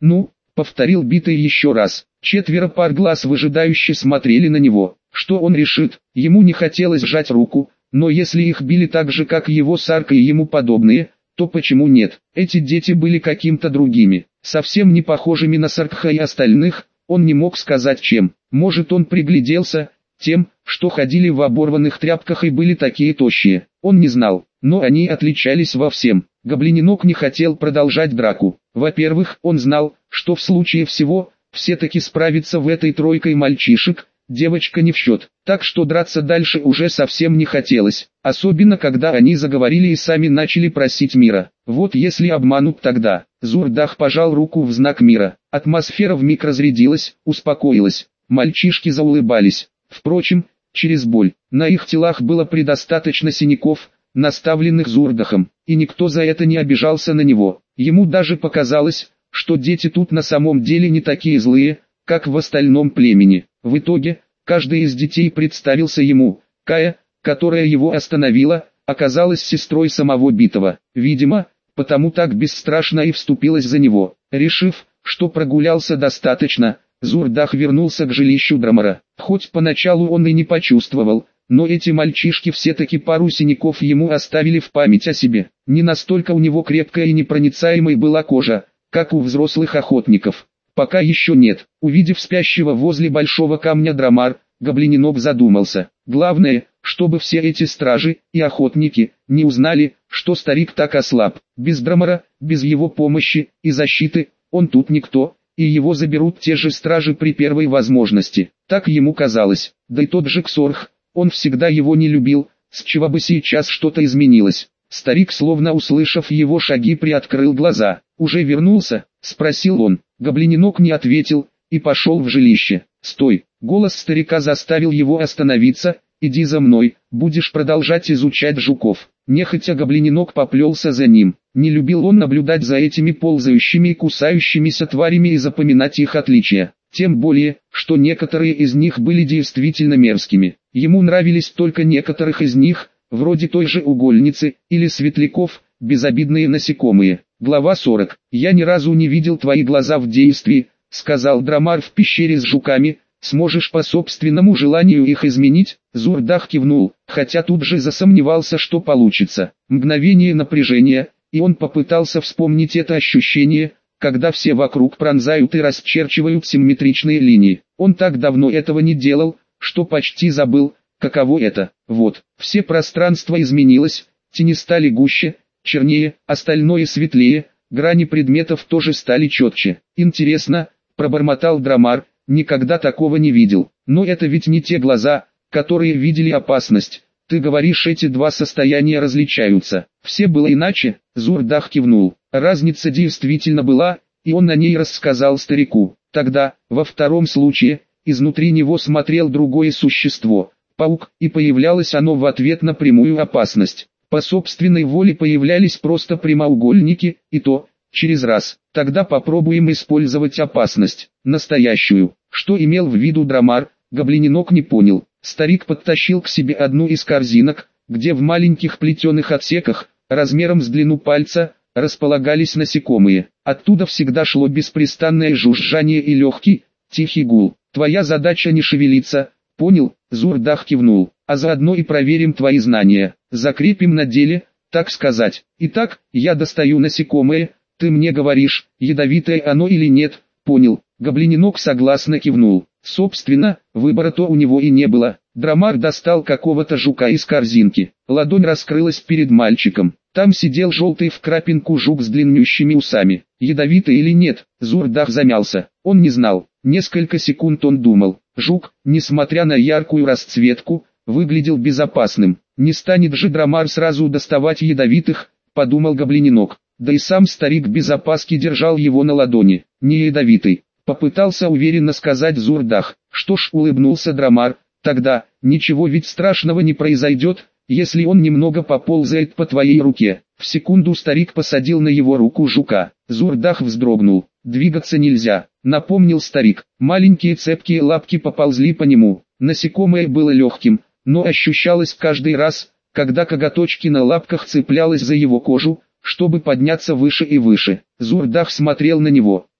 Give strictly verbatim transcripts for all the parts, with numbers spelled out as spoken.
«Ну?» — повторил Битый еще раз. Четверо пар глаз выжидающе смотрели на него. Что он решит? Ему не хотелось сжать руку, но если их били так же, как его Сарка и ему подобные, то почему нет? Эти дети были каким-то другими, совсем не похожими на Саркха и остальных. Он не мог сказать чем. Может, он пригляделся тем, что ходили в оборванных тряпках и были такие тощие. Он не знал, но они отличались во всем. Гоблиненок не хотел продолжать драку. Во-первых, он знал, что в случае всего, все-таки справится в этой тройкой мальчишек, девочка не в счет. Так что драться дальше уже совсем не хотелось, особенно когда они заговорили и сами начали просить мира. Вот если обманут тогда. Зурдах пожал руку в знак мира. Атмосфера вмиг разрядилась, успокоилась. Мальчишки заулыбались. Впрочем, через боль. На их телах было предостаточно синяков, наставленных Зурдахом, и никто за это не обижался на него. Ему даже показалось, что дети тут на самом деле не такие злые, как в остальном племени. В итоге, каждый из детей представился ему. Кая, которая его остановила, оказалась сестрой самого Битого. Видимо, потому так бесстрашно и вступилась за него. Решив, что прогулялся достаточно, Зурдах вернулся к жилищу Драмара. Хоть поначалу он и не почувствовал, но эти мальчишки все-таки пару синяков ему оставили в память о себе. Не настолько у него крепкая и непроницаемой была кожа, как у взрослых охотников. Пока еще нет. Увидев спящего возле большого камня Драмар, Гоблиненок задумался. Главное, чтобы все эти стражи и охотники не узнали, что старик так ослаб. Без Драмара, без его помощи и защиты, он тут никто, и его заберут те же стражи при первой возможности. Так ему казалось. Да и тот же Ксорх, он всегда его не любил, с чего бы сейчас что-то изменилось. Старик, словно услышав его шаги, приоткрыл глаза. «Уже вернулся?» — спросил он. Гоблиненок не ответил и пошел в жилище. «Стой!» — голос старика заставил его остановиться. «Иди за мной, будешь продолжать изучать жуков». Нехотя Гоблиненок поплелся за ним. Не любил он наблюдать за этими ползающими и кусающимися тварями и запоминать их отличия. Тем более, что некоторые из них были действительно мерзкими. Ему нравились только некоторых из них, вроде той же угольницы или светляков, безобидные насекомые. Глава сорок. «Я ни разу не видел твои глаза в действии», — сказал Драмар в пещере с жуками. «Сможешь по собственному желанию их изменить?» Зурдах кивнул, хотя тут же засомневался, что получится. Мгновение напряжения, и он попытался вспомнить это ощущение, когда все вокруг пронзают и расчерчивают симметричные линии. Он так давно этого не делал, что почти забыл, каково это. Вот, все пространство изменилось, тени стали гуще, чернее, остальное светлее, грани предметов тоже стали четче. «Интересно», — пробормотал Драмар, — «никогда такого не видел. Но это ведь не те глаза, которые видели опасность. Ты говоришь, эти два состояния различаются. Все было иначе?» Зурдах кивнул. Разница действительно была, и он о ней рассказал старику. Тогда, во втором случае, изнутри него смотрел другое существо, паук, и появлялось оно в ответ на прямую опасность. По собственной воле появлялись просто прямоугольники, и то, через раз. Тогда попробуем использовать опасность, настоящую. Что имел в виду Драмар, Гоблиненок не понял. Старик подтащил к себе одну из корзинок, где в маленьких плетеных отсеках, размером с длину пальца, располагались насекомые. Оттуда всегда шло беспрестанное жужжание и легкий, тихий гул. «Твоя задача не шевелиться, понял?» Зурдах кивнул. «А заодно и проверим твои знания. Закрепим на деле, так сказать. Итак, я достаю насекомое, ты мне говоришь, ядовитое оно или нет?» «Понял». Гоблиненок согласно кивнул. Собственно, выбора-то у него и не было. Драмар достал какого-то жука из корзинки. Ладонь раскрылась перед мальчиком. Там сидел желтый в крапинку жук с длиннющими усами. Ядовитый или нет, Зурдах замялся. Он не знал. Несколько секунд он думал. Жук, несмотря на яркую расцветку, выглядел безопасным. Не станет же Драмар сразу доставать ядовитых, подумал Гоблиненок. Да и сам старик без опаски держал его на ладони. Не ядовитый. Попытался уверенно сказать Зурдах. Что ж, улыбнулся Драмар, тогда, ничего ведь страшного не произойдет, если он немного поползает по твоей руке. В секунду старик посадил на его руку жука. Зурдах вздрогнул. Двигаться нельзя, напомнил старик. Маленькие цепкие лапки поползли по нему. Насекомое было легким, но ощущалось каждый раз, когда коготочки на лапках цеплялось за его кожу, чтобы подняться выше и выше. Зурдах смотрел на него.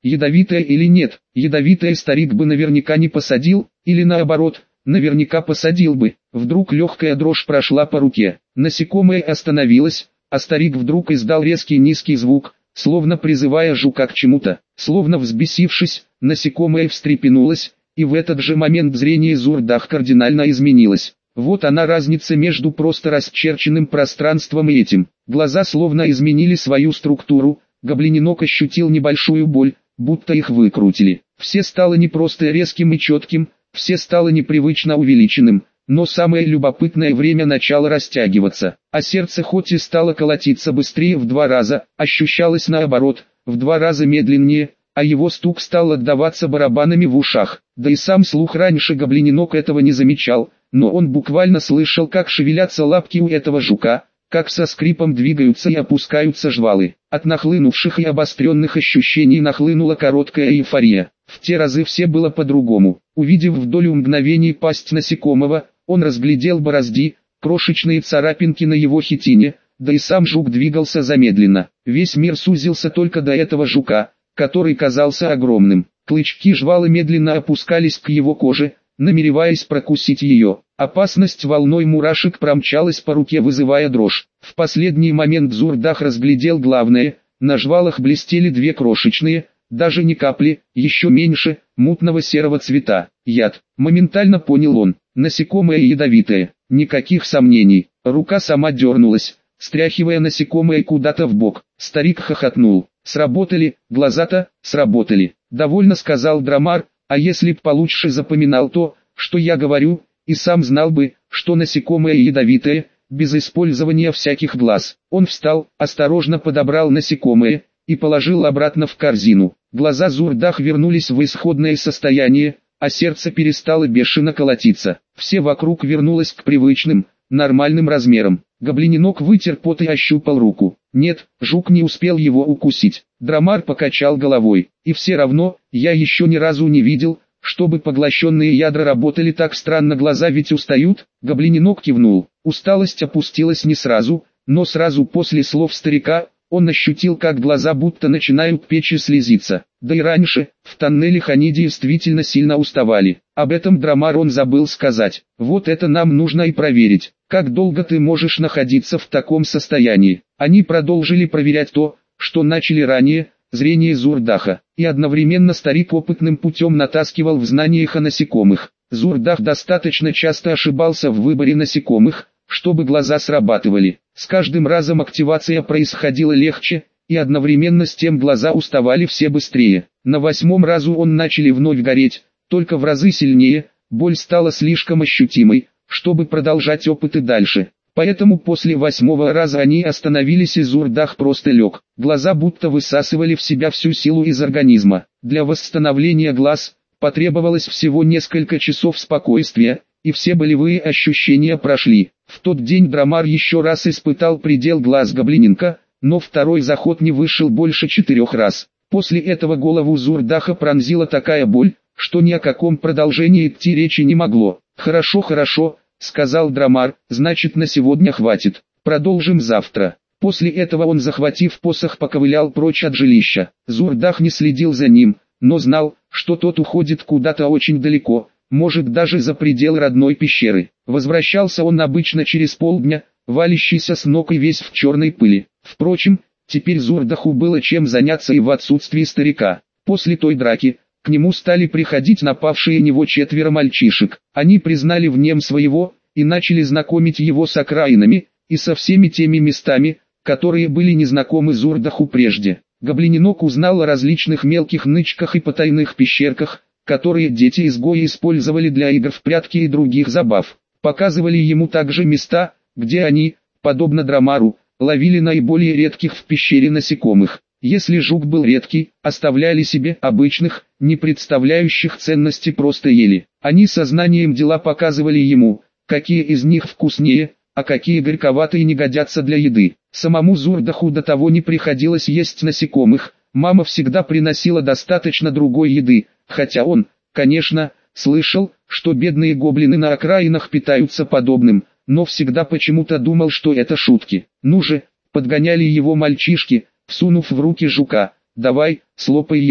ядовитое или нет. Ядовитое старик бы наверняка не посадил, или наоборот, наверняка посадил бы. Вдруг легкая дрожь прошла по руке. Насекомое остановилось, а старик вдруг издал резкий низкий звук, словно призывая жука к чему-то. Словно взбесившись, насекомое встрепенулось, и в этот же момент зрение Зурдах кардинально изменилось. Вот она разница между просто расчерченным пространством и этим. Глаза словно изменили свою структуру, гоблиненок ощутил небольшую боль, будто их выкрутили. Все стало не просто резким и четким, все стало непривычно увеличенным, но самое любопытное время начало растягиваться, а сердце хоть и стало колотиться быстрее в два раза, ощущалось наоборот, в два раза медленнее, а его стук стал отдаваться барабанами в ушах. Да и сам слух раньше гоблиненок этого не замечал, но он буквально слышал, как шевелятся лапки у этого жука, как со скрипом двигаются и опускаются жвалы. От нахлынувших и обостренных ощущений нахлынула короткая эйфория. В те разы все было по-другому. Увидев в долю мгновений пасть насекомого, он разглядел борозди, крошечные царапинки на его хитине, да и сам жук двигался замедленно. Весь мир сузился только до этого жука, который казался огромным. Клычки жвала медленно опускались к его коже, намереваясь прокусить ее. Опасность волной мурашек промчалась по руке, вызывая дрожь. В последний момент Зурдах разглядел главное: на жвалах блестели две крошечные, даже не капли, еще меньше, мутного серого цвета. Яд. Моментально понял он. Насекомое ядовитое. Никаких сомнений. Рука сама дернулась, стряхивая насекомое куда-то в бок. Старик хохотнул. Сработали, глаза-то, сработали. Довольно сказал Драмар, а если б получше запоминал то, что я говорю, и сам знал бы, что насекомое ядовитое, без использования всяких глаз. Он встал, осторожно подобрал насекомое и положил обратно в корзину. Глаза Зурдах вернулись в исходное состояние, а сердце перестало бешено колотиться. Все вокруг вернулось к привычным, нормальным размерам. Гоблиненок вытер пот и ощупал руку. Нет, жук не успел его укусить. Драмар покачал головой. И все равно, я еще ни разу не видел, чтобы поглощенные ядра работали так странно. Глаза ведь устают. Гоблиненок кивнул. Усталость опустилась не сразу, но сразу после слов старика, он ощутил, как глаза будто начинают печь и слезиться. Да и раньше, в тоннелях они действительно сильно уставали. Об этом Драмар он забыл сказать. Вот это нам нужно и проверить. Как долго ты можешь находиться в таком состоянии? Они продолжили проверять то, что начали ранее, зрение Зурдаха. И одновременно старик опытным путем натаскивал в знаниях о насекомых. Зурдах достаточно часто ошибался в выборе насекомых, чтобы глаза срабатывали. С каждым разом активация происходила легче, и одновременно с тем глаза уставали все быстрее. На восьмом разу он начали вновь гореть, только в разы сильнее, боль стала слишком ощутимой, чтобы продолжать опыты дальше. Поэтому после восьмого раза они остановились, и Зурдах просто лег. Глаза будто высасывали в себя всю силу из организма. Для восстановления глаз потребовалось всего несколько часов спокойствия, и все болевые ощущения прошли. В тот день Драмар еще раз испытал предел глаз гоблиненка, но второй заход не вышел больше четырех раз. После этого голову Зурдаха пронзила такая боль, что ни о каком продолжении идти речи не могло. «Хорошо, хорошо», — сказал Драмар, — «значит, на сегодня хватит. Продолжим завтра». После этого он, захватив посох, поковылял прочь от жилища. Зурдах не следил за ним, но знал, что тот уходит куда-то очень далеко, может даже за пределы родной пещеры. Возвращался он обычно через полдня, валящийся с ног и весь в черной пыли. Впрочем, теперь Зурдаху было чем заняться и в отсутствии старика. После той драки, к нему стали приходить напавшие на него четверо мальчишек. Они признали в нем своего, и начали знакомить его с окраинами, и со всеми теми местами, которые были незнакомы Зурдаху прежде. Гоблиненок узнал о различных мелких нычках и потайных пещерках, которые дети-изгои использовали для игр в прятки и других забав. Показывали ему также места, где они, подобно Драмару, ловили наиболее редких в пещере насекомых. Если жук был редкий, оставляли себе обычных, не представляющих ценности, просто ели. Они сознанием дела показывали ему, какие из них вкуснее, а какие горьковатые не годятся для еды. Самому Зурдаху до того не приходилось есть насекомых, мама всегда приносила достаточно другой еды, хотя он, конечно, слышал, что бедные гоблины на окраинах питаются подобным, но всегда почему-то думал, что это шутки. «Ну же», — подгоняли его мальчишки, всунув в руки жука, «давай, слопай его».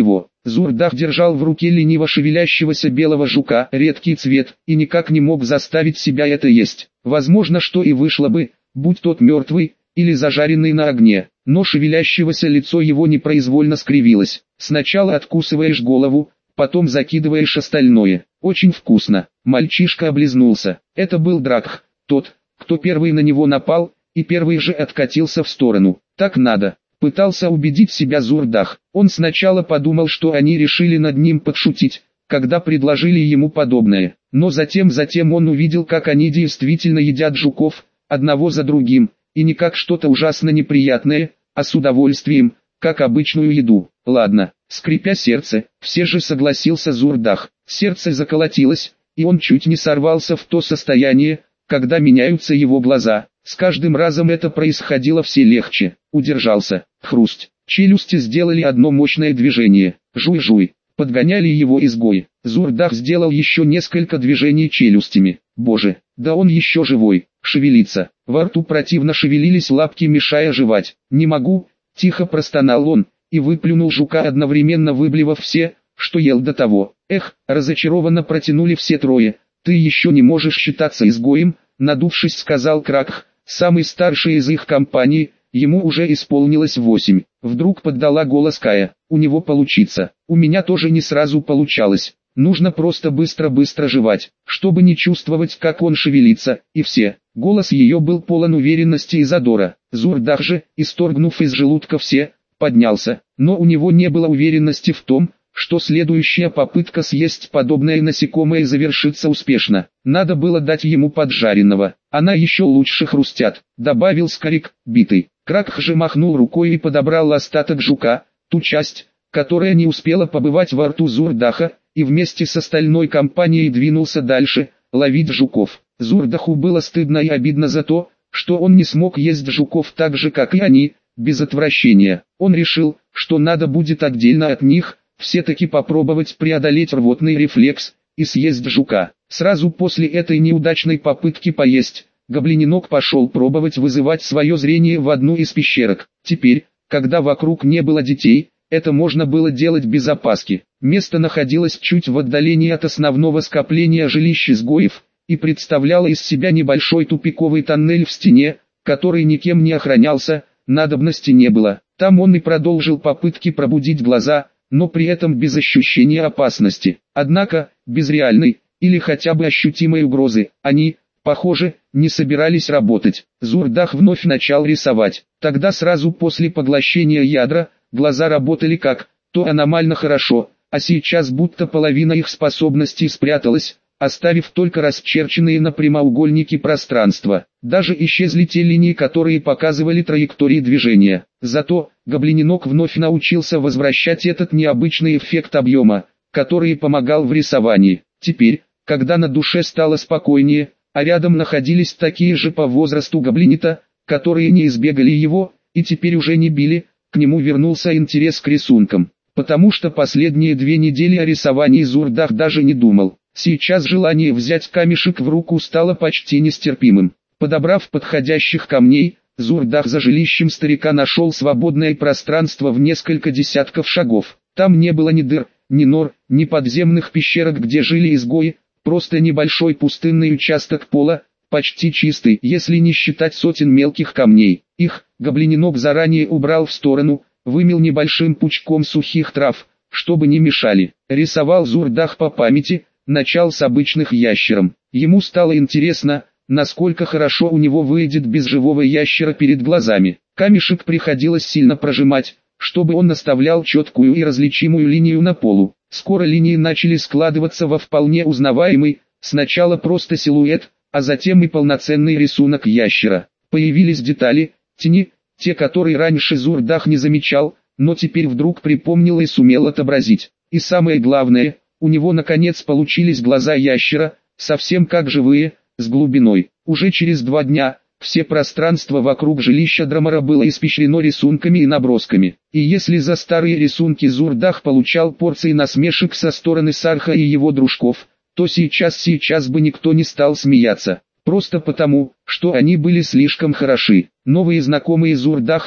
Зурдах держал в руке лениво шевелящегося белого жука, редкий цвет, и никак не мог заставить себя это есть. Возможно, что и вышло бы, будь тот мертвый, или зажаренный на огне, но шевелящегося лицо его непроизвольно скривилось. Сначала откусываешь голову, потом закидываешь остальное. Очень вкусно. Мальчишка облизнулся. Это был Дракх, тот, кто первый на него напал, и первый же откатился в сторону. Так надо. Пытался убедить себя Зурдах. Он сначала подумал, что они решили над ним подшутить, когда предложили ему подобное. Но затем затем он увидел, как они действительно едят жуков, одного за другим, и не как что-то ужасно неприятное, а с удовольствием, как обычную еду. Ладно, скрипя сердце, все же согласился Зурдах. Сердце заколотилось, и он чуть не сорвался в то состояние, когда меняются его глаза. С каждым разом это происходило все легче. Удержался. Хрусть. Челюсти сделали одно мощное движение. Жуй-жуй. Подгоняли его изгои. Зурдах сделал еще несколько движений челюстями. Боже, да он еще живой. Шевелится. Во рту противно шевелились лапки, мешая жевать. «Не могу», — тихо простонал он, и выплюнул жука, одновременно выблевав все, что ел до того. Эх, разочарованно протянули все трое. «Ты еще не можешь считаться изгоем», — надувшись, сказал Кракх, самый старший из их компании. Ему уже исполнилось восемь. Вдруг поддала голос Кая. «У него получится. У меня тоже не сразу получалось. Нужно просто быстро-быстро жевать, чтобы не чувствовать, как он шевелится, и все». Голос ее был полон уверенности и задора. Зурдах же, исторгнув из желудка все, поднялся, но у него не было уверенности в том, что следующая попытка съесть подобное насекомое завершится успешно. Надо было дать ему поджаренного. Она еще лучше хрустят, добавил Скарик, битый. Кракх же махнул рукой и подобрал остаток жука, ту часть, которая не успела побывать во рту Зурдаха, и вместе с остальной компанией двинулся дальше, ловить жуков. Зурдаху было стыдно и обидно за то, что он не смог есть жуков так же, как и они, без отвращения. Он решил, что надо будет отдельно от них, все-таки попробовать преодолеть рвотный рефлекс, и съесть жука. Сразу после этой неудачной попытки поесть, гоблиненок пошел пробовать вызывать свое зрение в одну из пещерок. Теперь, когда вокруг не было детей, это можно было делать без опаски. Место находилось чуть в отдалении от основного скопления жилищ изгоев, и представляло из себя небольшой тупиковый тоннель в стене, который никем не охранялся, надобности не было. Там он и продолжил попытки пробудить глаза, но при этом без ощущения опасности. Однако, без реальной, или хотя бы ощутимой угрозы, они, похоже, не собирались работать. Зурдах вновь начал рисовать. Тогда сразу после поглощения ядра, глаза работали как, то аномально хорошо, а сейчас будто половина их способностей спряталась, оставив только расчерченные на прямоугольнике пространства. Даже исчезли те линии, которые показывали траектории движения. Зато, гоблиненок вновь научился возвращать этот необычный эффект объема, который помогал в рисовании. Теперь, когда на душе стало спокойнее, а рядом находились такие же по возрасту гоблинита, которые не избегали его, и теперь уже не били, к нему вернулся интерес к рисункам. Потому что последние две недели о рисовании Зурдах даже не думал. Сейчас желание взять камешек в руку стало почти нестерпимым. Подобрав подходящих камней, Зурдах за жилищем старика нашел свободное пространство в несколько десятков шагов. Там не было ни дыр, ни нор, ни подземных пещерок, где жили изгои, просто небольшой пустынный участок пола, почти чистый, если не считать сотен мелких камней. Их, гоблиненок заранее убрал в сторону, вымел небольшим пучком сухих трав, чтобы не мешали. Рисовал Зурдах по памяти, начал с обычных ящером. Ему стало интересно, насколько хорошо у него выйдет без живого ящера перед глазами. Камешек приходилось сильно прожимать, чтобы он оставлял четкую и различимую линию на полу. Скоро линии начали складываться во вполне узнаваемый, сначала просто силуэт, а затем и полноценный рисунок ящера. Появились детали, тени, те, которые раньше Зурдах не замечал, но теперь вдруг припомнил и сумел отобразить. И самое главное, у него наконец получились глаза ящера, совсем как живые, с глубиной. Уже через два дня, все пространство вокруг жилища Драмара было испещрено рисунками и набросками. И если за старые рисунки Зурдах получал порции насмешек со стороны Сарха и его дружков, то сейчас сейчас бы никто не стал смеяться. Просто потому, что они были слишком хороши. Новые знакомые Зурдаха,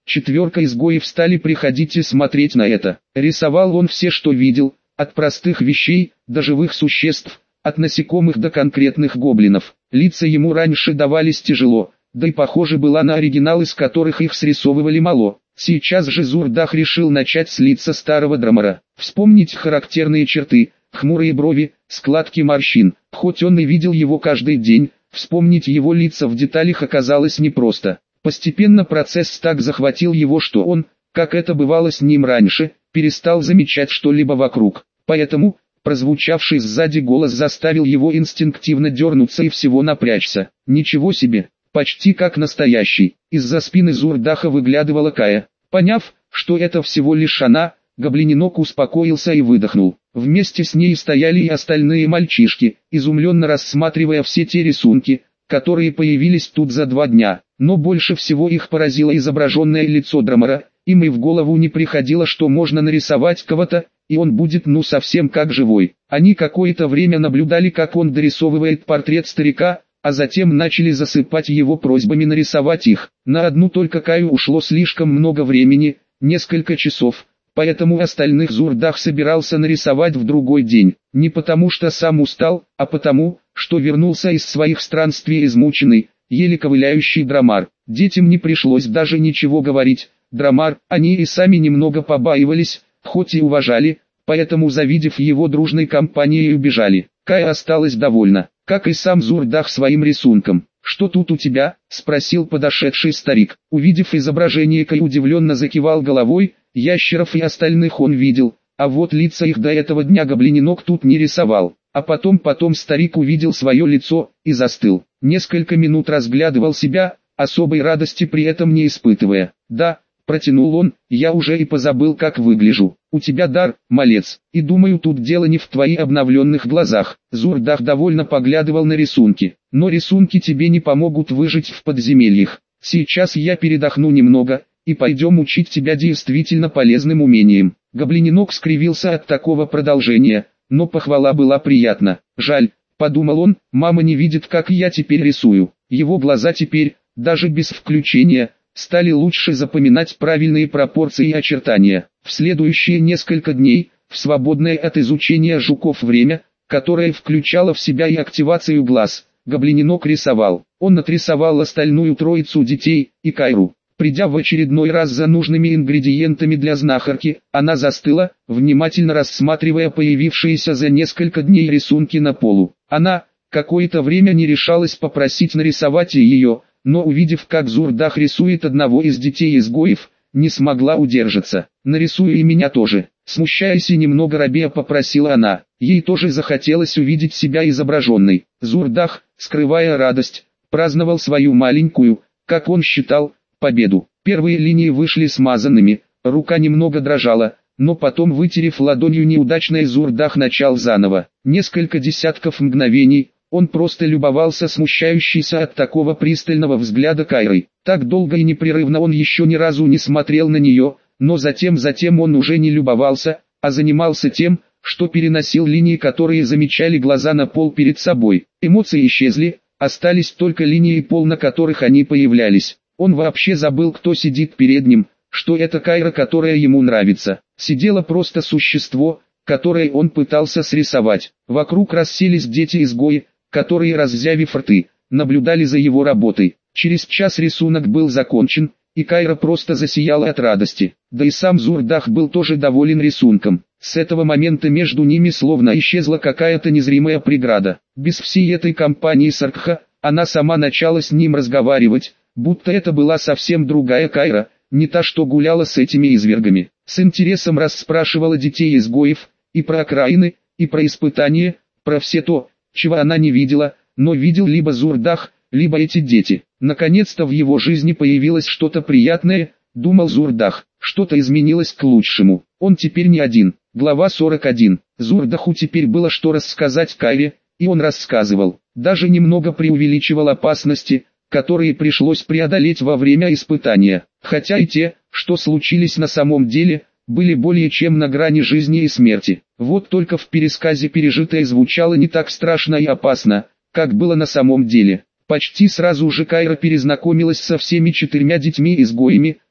Четверка изгоев стали приходить и смотреть на это. Рисовал он все, что видел, от простых вещей до живых существ, от насекомых до конкретных гоблинов. Лица ему раньше давались тяжело, да и похоже была на оригинал, из которых их срисовывали мало. Сейчас же Зурдах решил начать с лица старого Драмара, вспомнить характерные черты, хмурые брови, складки морщин. Хоть он и видел его каждый день, вспомнить его лица в деталях оказалось непросто. Постепенно процесс так захватил его, что он, как это бывало с ним раньше, перестал замечать что-либо вокруг. Поэтому, прозвучавший сзади голос заставил его инстинктивно дернуться и всего напрячься. Ничего себе, почти как настоящий. Из-за спины Зурдаха выглядывала Кая. Поняв, что это всего лишь она, гоблиненок успокоился и выдохнул. Вместе с ней стояли и остальные мальчишки, изумленно рассматривая все те рисунки, которые появились тут за два дня. Но больше всего их поразило изображенное лицо Драмара. Им и в голову не приходило, что можно нарисовать кого-то, и он будет ну совсем как живой. Они какое-то время наблюдали, как он дорисовывает портрет старика, а затем начали засыпать его просьбами нарисовать их. На одну только Каю ушло слишком много времени, несколько часов, поэтому остальных Зурдах собирался нарисовать в другой день. Не потому что сам устал, а потому, что вернулся из своих странствий измученный, еле ковыляющий Драмар. Детям не пришлось даже ничего говорить. Драмар, они и сами немного побаивались, хоть и уважали, поэтому, завидев его дружной компанией, убежали. Кая осталась довольна, как и сам Зурдах своим рисунком. «Что тут у тебя?» – спросил подошедший старик. Увидев изображение, Кай удивленно закивал головой. Ящеров и остальных он видел, а вот лица их до этого дня гоблиненок тут не рисовал. А потом потом старик увидел свое лицо и застыл. Несколько минут разглядывал себя, особой радости при этом не испытывая. «Да», — протянул он, — «я уже и позабыл, как выгляжу. У тебя дар, малец, и думаю, тут дело не в твоих обновленных глазах». Зурдах довольно поглядывал на рисунки. «Но рисунки тебе не помогут выжить в подземельях. Сейчас я передохну немного, и пойдем учить тебя действительно полезным умениям». Гоблиненок скривился от такого продолжения, но похвала была приятна. «Жаль», — подумал он, — «мама не видит, как я теперь рисую». Его глаза теперь, даже без включения, стали лучше запоминать правильные пропорции и очертания. В следующие несколько дней, в свободное от изучения жуков время, которое включало в себя и активацию глаз, гоблиненок рисовал. Он отрисовал остальную троицу детей и Кайру. Придя в очередной раз за нужными ингредиентами для знахарки, она застыла, внимательно рассматривая появившиеся за несколько дней рисунки на полу. Она какое-то время не решалась попросить нарисовать и ее, но увидев, как Зурдах рисует одного из детей-изгоев, не смогла удержаться. «Нарисуй и меня тоже», — смущаясь и немного робея попросила она. Ей тоже захотелось увидеть себя изображенной. Зурдах, скрывая радость, праздновал свою маленькую, как он считал, победу. Первые линии вышли смазанными, рука немного дрожала, но потом, вытерев ладонью неудачное, Зурдах начал заново. Несколько десятков мгновений он просто любовался смущающейся от такого пристального взгляда Кайрой. Так долго и непрерывно он еще ни разу не смотрел на нее, но затем затем он уже не любовался, а занимался тем, что переносил линии, которые замечали глаза, на пол перед собой. Эмоции исчезли, остались только линии, пол на которых они появлялись. Он вообще забыл, кто сидит перед ним, что это Кайра, которая ему нравится. Сидело просто существо, которое он пытался срисовать. Вокруг расселись дети-изгои, которые, раззявив рты, наблюдали за его работой. Через час рисунок был закончен, и Кайра просто засияла от радости. Да и сам Зурдах был тоже доволен рисунком. С этого момента между ними словно исчезла какая-то незримая преграда. Без всей этой компании Саркха, она сама начала с ним разговаривать, будто это была совсем другая Кайра, не та, что гуляла с этими извергами. С интересом расспрашивала детей-изгоев, и про окраины, и про испытания, про все то, чего она не видела, но видел либо Зурдах, либо эти дети. Наконец-то в его жизни появилось что-то приятное, думал Зурдах, что-то изменилось к лучшему. Он теперь не один. Глава сорок один. Зурдаху теперь было что рассказать Кайре, и он рассказывал, даже немного преувеличивал опасности, которые пришлось преодолеть во время испытания, хотя и те, что случились на самом деле, были более чем на грани жизни и смерти. Вот только в пересказе пережитое звучало не так страшно и опасно, как было на самом деле. Почти сразу же Кайра перезнакомилась со всеми четырьмя детьми-изгоями,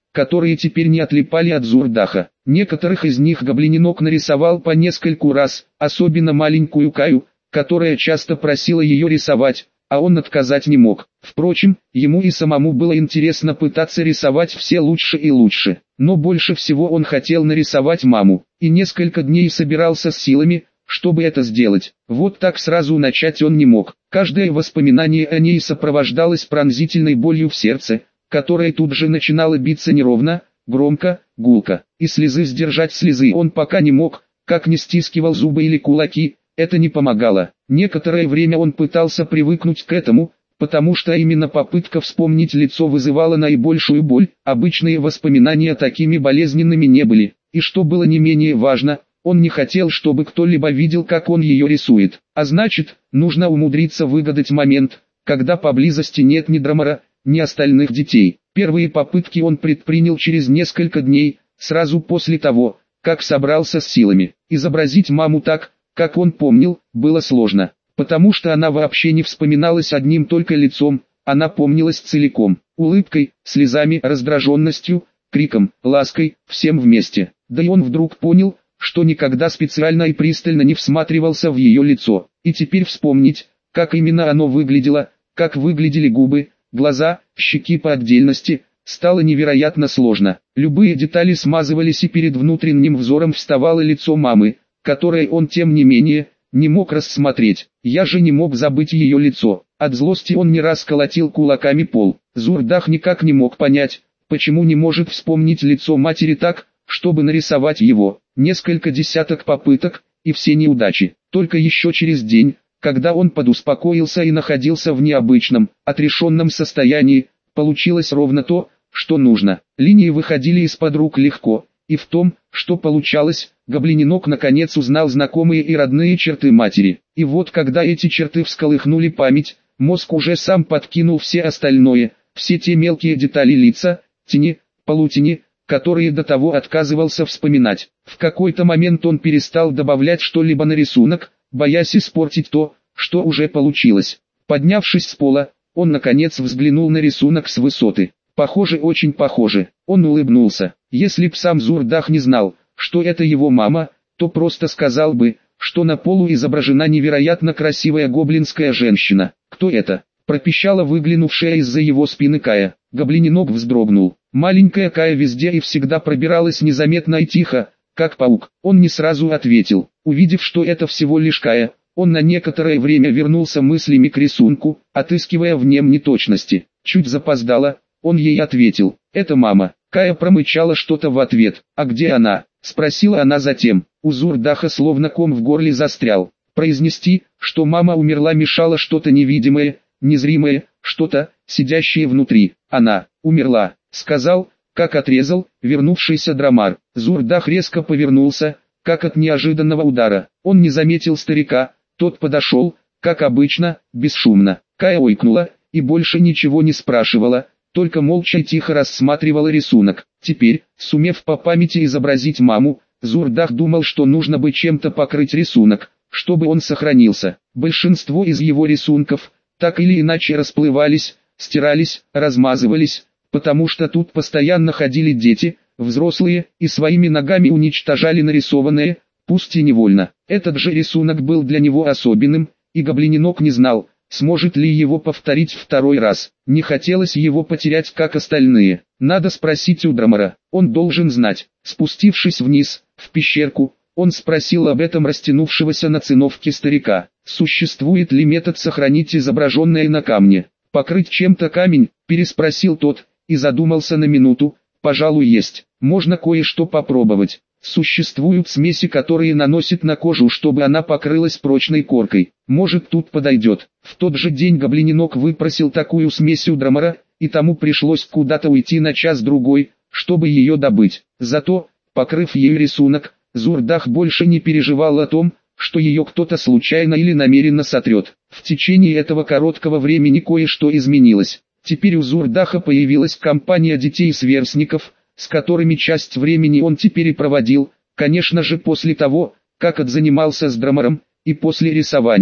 которые теперь не отлипали от Зурдаха. Некоторых из них Гоблиненок нарисовал по нескольку раз, особенно маленькую Каю, которая часто просила ее рисовать, а он отказать не мог. Впрочем, ему и самому было интересно пытаться рисовать все лучше и лучше. Но больше всего он хотел нарисовать маму, и несколько дней собирался с силами, чтобы это сделать. Вот так сразу начать он не мог. Каждое воспоминание о ней сопровождалось пронзительной болью в сердце, которая тут же начинала биться неровно, громко, гулко. И слезы сдержать слезы он пока не мог, как не стискивал зубы или кулаки, это не помогало. Некоторое время он пытался привыкнуть к этому, потому что именно попытка вспомнить лицо вызывала наибольшую боль, обычные воспоминания такими болезненными не были. И что было не менее важно, он не хотел, чтобы кто-либо видел, как он ее рисует. А значит, нужно умудриться выгадать момент, когда поблизости нет ни Драмара, ни остальных детей. Первые попытки он предпринял через несколько дней, сразу после того, как собрался с силами. Изобразить маму так, как он помнил, было сложно, потому что она вообще не вспоминалась одним только лицом, она помнилась целиком, улыбкой, слезами, раздраженностью, криком, лаской, всем вместе. Да и он вдруг понял, что никогда специально и пристально не всматривался в ее лицо, и теперь вспомнить, как именно оно выглядело, как выглядели губы, глаза, щеки по отдельности, стало невероятно сложно. Любые детали смазывались, и перед внутренним взором вставало лицо мамы, которое он тем не менее не мог рассмотреть. Я же не мог забыть ее лицо. От злости он не раз колотил кулаками пол. Зурдах никак не мог понять, почему не может вспомнить лицо матери так, чтобы нарисовать его. Несколько десяток попыток, и все неудачи. Только еще через день, когда он подуспокоился и находился в необычном, отрешенном состоянии, получилось ровно то, что нужно. Линии выходили из-под рук легко, и в том, что получалось, Гоблиненок наконец узнал знакомые и родные черты матери. И вот когда эти черты всколыхнули память, мозг уже сам подкинул все остальное, все те мелкие детали лица, тени, полутени, которые до того отказывался вспоминать. В какой-то момент он перестал добавлять что-либо на рисунок, боясь испортить то, что уже получилось. Поднявшись с пола, он наконец взглянул на рисунок с высоты. Похоже, очень похоже. Он улыбнулся. Если б сам Зурдах не знал, что это его мама, то просто сказал бы, что на полу изображена невероятно красивая гоблинская женщина. «Кто это?» – пропищала выглянувшая из-за его спины Кая. Гоблиненок вздрогнул. Маленькая Кая везде и всегда пробиралась незаметно и тихо, как паук. Он не сразу ответил. Увидев, что это всего лишь Кая, он на некоторое время вернулся мыслями к рисунку, отыскивая в нем неточности. Чуть запоздало, он ей ответил. «Это мама». Кая промычала что-то в ответ. «А где она?» – спросила она затем. У Зурдаха словно ком в горле застрял. Произнести, что мама умерла, мешало что-то невидимое, незримое, что-то, сидящее внутри. «Она умерла», — сказал, как отрезал, вернувшийся Драмар. Зурдах резко повернулся, как от неожиданного удара. Он не заметил старика, тот подошел, как обычно, бесшумно. Кая ойкнула, и больше ничего не спрашивала, только молча и тихо рассматривала рисунок. Теперь, сумев по памяти изобразить маму, Зурдах думал, что нужно бы чем-то покрыть рисунок, чтобы он сохранился. Большинство из его рисунков, так или иначе расплывались, стирались, размазывались, потому что тут постоянно ходили дети, взрослые, и своими ногами уничтожали нарисованное, пусть и невольно. Этот же рисунок был для него особенным, и Гоблиненок не знал, сможет ли его повторить второй раз. Не хотелось его потерять, как остальные. Надо спросить у Драмара, он должен знать. Спустившись вниз, в пещерку, он спросил об этом растянувшегося на циновке старика. Существует ли метод сохранить изображенное на камне? Покрыть чем-то камень, переспросил тот, и задумался на минуту. Пожалуй, есть. Можно кое-что попробовать. Существуют смеси, которые наносят на кожу, чтобы она покрылась прочной коркой. Может, тут подойдет. В тот же день Гоблиненок выпросил такую смесь у Драмара, и тому пришлось куда-то уйти на час-другой, чтобы ее добыть. Зато, покрыв ею рисунок, Зурдах больше не переживал о том, что ее кто-то случайно или намеренно сотрет. В течение этого короткого времени кое-что изменилось. Теперь у Зурдаха появилась компания детей-сверстников, с которыми часть времени он теперь и проводил, конечно же после того, как отзанимался с Драмаром, и после рисования.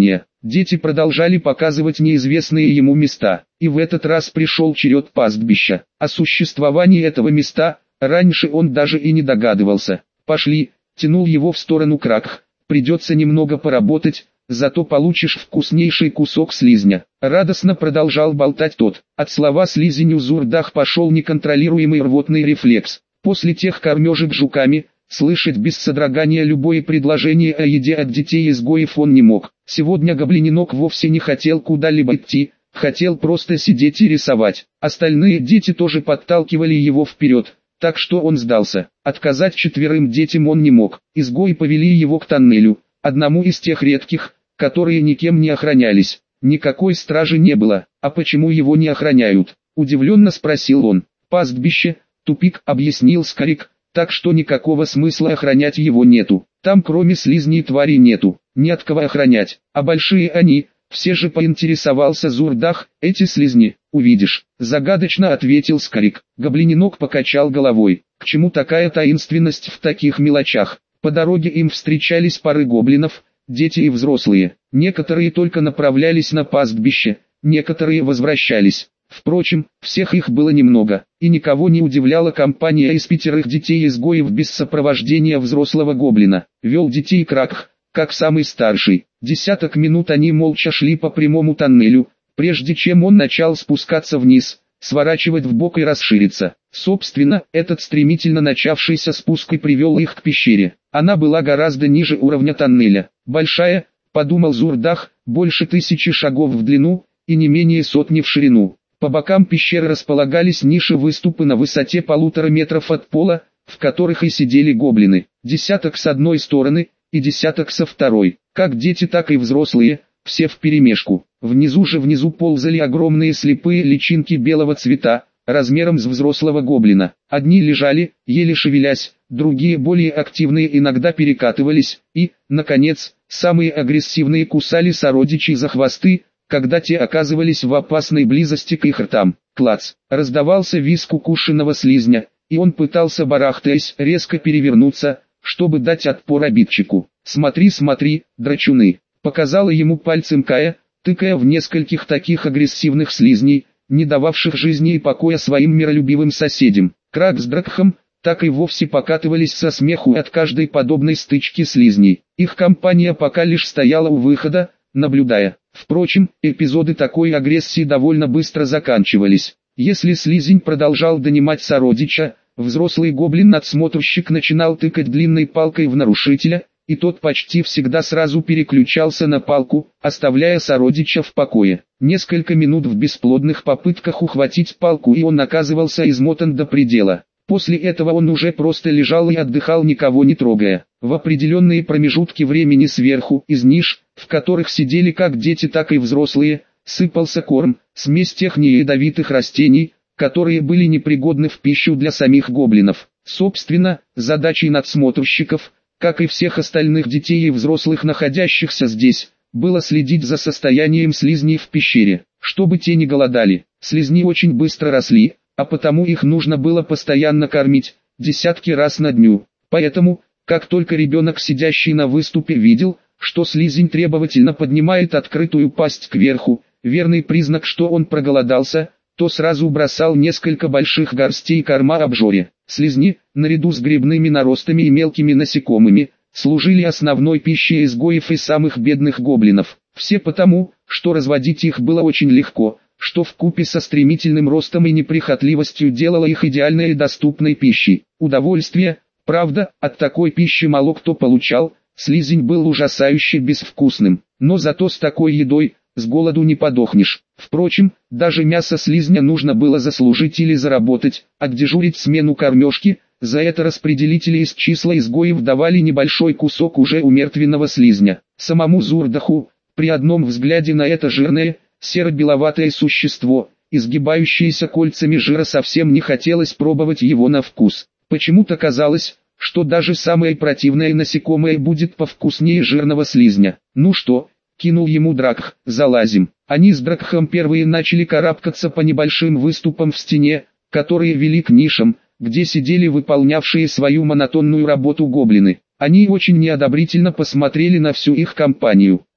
Дети продолжали показывать неизвестные ему места, и в этот раз пришел черед пастбища. О существовании этого места раньше он даже и не догадывался. «Пошли», тянул его в сторону Кракх, «придется немного поработать, зато получишь вкуснейший кусок слизня». Радостно продолжал болтать тот. От слова «слизень» у Зурдах пошел неконтролируемый рвотный рефлекс. После тех кормежек жуками, слышать без содрогания любое предложение о еде от детей-изгоев он не мог. Сегодня гоблиненок вовсе не хотел куда-либо идти, хотел просто сидеть и рисовать. Остальные дети тоже подталкивали его вперед, так что он сдался. Отказать четверым детям он не мог. Изгои повели его к тоннелю, одному из тех редких, которые никем не охранялись. Никакой стражи не было. «А почему его не охраняют?» – удивленно спросил он. «Пастбище, тупик», – объяснил Скарик, «так что никакого смысла охранять его нету. Там кроме слизней тварей нету, не от кого охранять. А большие они, все же», поинтересовался Зурдах, «эти слизни, увидишь», – загадочно ответил Скарик. Гоблиненок покачал головой. К чему такая таинственность в таких мелочах? По дороге им встречались пары гоблинов, дети и взрослые. Некоторые только направлялись на пастбище, некоторые возвращались. Впрочем, всех их было немного, и никого не удивляла компания из пятерых детей-изгоев без сопровождения взрослого гоблина. Вел детей Кракх, как самый старший. Десяток минут они молча шли по прямому тоннелю, прежде чем он начал спускаться вниз, сворачивать вбок и расшириться. Собственно, этот стремительно начавшийся спуск и привел их к пещере. Она была гораздо ниже уровня тоннеля. Большая, подумал Зурдах, больше тысячи шагов в длину и не менее сотни в ширину. По бокам пещеры располагались ниши-выступы на высоте полутора метров от пола, в которых и сидели гоблины. Десяток с одной стороны и десяток со второй. Как дети, так и взрослые, все вперемешку. Внизу же внизу ползали огромные слепые личинки белого цвета, размером с взрослого гоблина. Одни лежали, еле шевелясь, другие более активные иногда перекатывались, и, наконец, самые агрессивные кусали сородичей за хвосты, когда те оказывались в опасной близости к их ртам. Клац! Раздавался визг укушенного слизня, и он пытался, барахтаясь, резко перевернуться, чтобы дать отпор обидчику. «Смотри, смотри, драчуны!» — показала ему пальцем Кая, тыкая в нескольких таких агрессивных слизней, не дававших жизни и покоя своим миролюбивым соседям. Крак с Дракхом так и вовсе покатывались со смеху от каждой подобной стычки слизней. Их компания пока лишь стояла у выхода, наблюдая. Впрочем, эпизоды такой агрессии довольно быстро заканчивались. Если слизень продолжал донимать сородича, взрослый гоблин-надсмотрщик начинал тыкать длинной палкой в нарушителя, и тот почти всегда сразу переключался на палку, оставляя сородича в покое. Несколько минут в бесплодных попытках ухватить палку, и он оказывался измотан до предела. После этого он уже просто лежал и отдыхал, никого не трогая. В определенные промежутки времени сверху, из ниш, в которых сидели как дети, так и взрослые, сыпался корм, смесь тех неядовитых растений, которые были непригодны в пищу для самих гоблинов. Собственно, задачей надсмотрщиков, как и всех остальных детей и взрослых, находящихся здесь, было следить за состоянием слизней в пещере, чтобы те не голодали. Слизни очень быстро росли, а потому их нужно было постоянно кормить, десятки раз на дню. Поэтому, как только ребенок, сидящий на выступе, видел, что слизень требовательно поднимает открытую пасть кверху, верный признак, что он проголодался, то сразу бросал несколько больших горстей корма обжоре. Слизни, наряду с грибными наростами и мелкими насекомыми, служили основной пищей изгоев и самых бедных гоблинов. Все потому, что разводить их было очень легко, что вкупе со стремительным ростом и неприхотливостью делало их идеальной и доступной пищей. Удовольствие, правда, от такой пищи мало кто получал, слизень был ужасающе безвкусным, но зато с такой едой с голоду не подохнешь. Впрочем, даже мясо слизня нужно было заслужить или заработать, а дежурить смену кормежки, за это распределители из числа изгоев давали небольшой кусок уже умертвенного слизня. Самому Зурдаху, при одном взгляде на это жирное, серо-беловатое существо, изгибающееся кольцами жира, совсем не хотелось пробовать его на вкус. Почему-то казалось, что даже самое противное насекомое будет повкуснее жирного слизня. «Ну что?» — кинул ему Дракх, — «залазим». Они с Дракхом первые начали карабкаться по небольшим выступам в стене, которые вели к нишам, где сидели выполнявшие свою монотонную работу гоблины. Они очень неодобрительно посмотрели на всю их компанию.